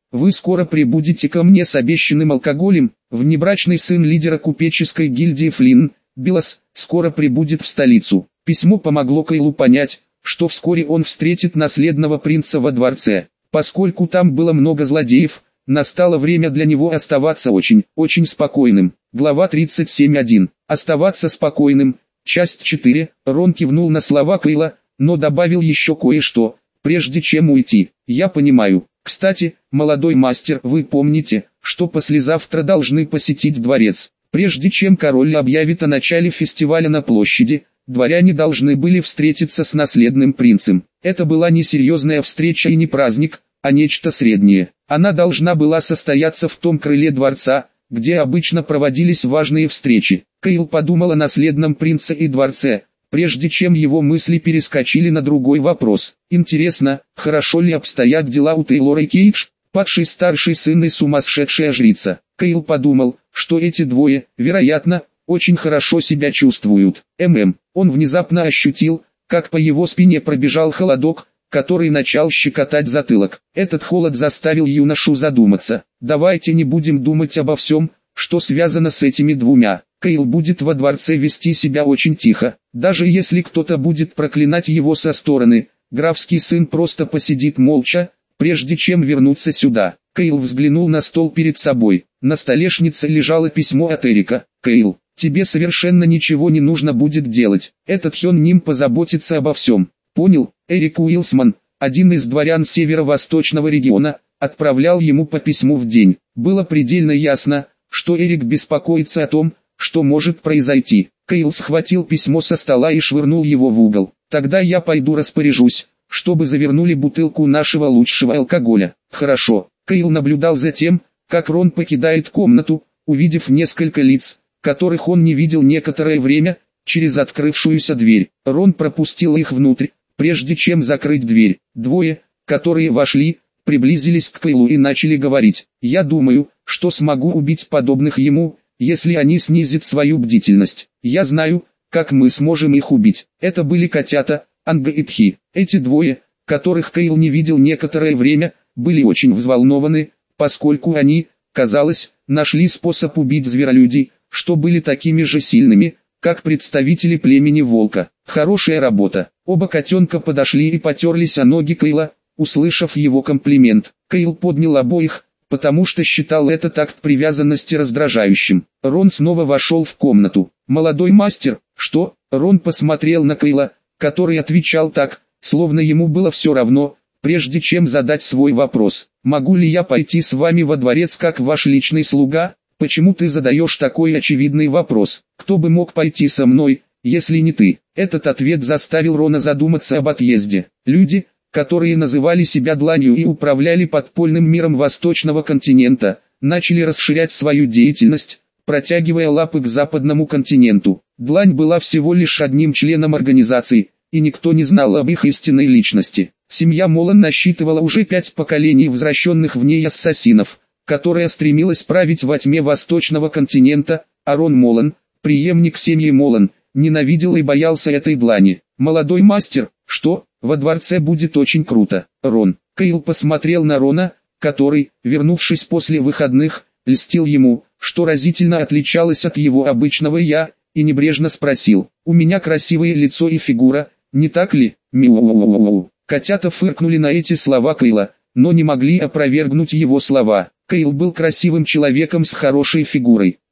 вы скоро прибудете ко мне с обещанным алкоголем, внебрачный сын лидера купеческой гильдии Флинн, Билос, скоро прибудет в столицу. Письмо помогло Кайлу понять, что вскоре он встретит наследного принца во дворце. Поскольку там было много злодеев, настало время для него оставаться очень, очень спокойным. Глава тридцать семь точка один. Оставаться спокойным. Часть четыре. Рон кивнул на слова Кайла, но добавил еще кое-что, прежде чем уйти. Я понимаю. Кстати, молодой мастер, вы помните, что послезавтра должны посетить дворец. Прежде чем король объявит о начале фестиваля на площади, дворяне должны были встретиться с наследным принцем. Это была не серьезная встреча и не праздник, а нечто среднее. Она должна была состояться в том крыле дворца, где обычно проводились важные встречи. Кайл подумал о наследном принце и дворце, прежде чем его мысли перескочили на другой вопрос. Интересно, хорошо ли обстоят дела у Тейлора Кейдж, падший старший сын и сумасшедшая жрица. Кайл подумал, что эти двое, вероятно, очень хорошо себя чувствуют. ММ. Он внезапно ощутил, как по его спине пробежал холодок, который начал щекотать затылок. Этот холод заставил юношу задуматься. Давайте не будем думать обо всем, что связано с этими двумя. Кайл будет во дворце вести себя очень тихо. Даже если кто-то будет проклинать его со стороны, графский сын просто посидит молча, прежде чем вернуться сюда. Кайл взглянул на стол перед собой. На столешнице лежало письмо от Эрика. Кайл, тебе совершенно ничего не нужно будет делать. Этот Хён Ним позаботится обо всем. Понял? Эрик Уилсман, один из дворян северо-восточного региона, отправлял ему по письму в день. Было предельно ясно, что Эрик беспокоится о том, что может произойти. Кайл схватил письмо со стола и швырнул его в угол. Тогда я пойду распоряжусь, чтобы завернули бутылку нашего лучшего алкоголя. Хорошо. Кайл наблюдал за тем, как Рон покидает комнату, увидев несколько лиц, которых он не видел некоторое время, через открывшуюся дверь. Рон пропустил их внутрь, прежде чем закрыть дверь. Двое, которые вошли, приблизились к Кайлу и начали говорить. «Я думаю, что смогу убить подобных ему, если они снизят свою бдительность. Я знаю, как мы сможем их убить». Это были котята, Анга и Пхи. Эти двое, которых Кайл не видел некоторое время, были очень взволнованы, поскольку они, казалось, нашли способ убить зверолюдей, что были такими же сильными, как представители племени волка. Хорошая работа. Оба котенка подошли и потерлись о ноги Кайла, услышав его комплимент. Кайл поднял обоих, потому что считал этот акт привязанности раздражающим. Рон снова вошел в комнату. «Молодой мастер, что?» Рон посмотрел на Кайла, который отвечал так, словно ему было все равно, прежде чем задать свой вопрос. «Могу ли я пойти с вами во дворец как ваш личный слуга?» «Почему ты задаешь такой очевидный вопрос? Кто бы мог пойти со мной, если не ты?» Этот ответ заставил Рона задуматься об отъезде. Люди, которые называли себя дланью и управляли подпольным миром Восточного континента, начали расширять свою деятельность, протягивая лапы к Западному континенту. Длань была всего лишь одним членом организации, и никто не знал об их истинной личности. Семья Молан насчитывала уже пять поколений возвращенных в ней ассасинов, которая стремилась править во тьме Восточного континента, а Рон Молан, преемник семьи Молан, ненавидел и боялся этой длани. «Молодой мастер, что? Во дворце будет очень круто, Рон». Кайл посмотрел на Рона, который, вернувшись после выходных, льстил ему, что разительно отличалось от его обычного «я», и небрежно спросил: «У меня красивое лицо и фигура, не так ли?» Мяу. Котята фыркнули на эти слова Кайла, но не могли опровергнуть его слова. Кайл был красивым человеком с хорошей фигурой.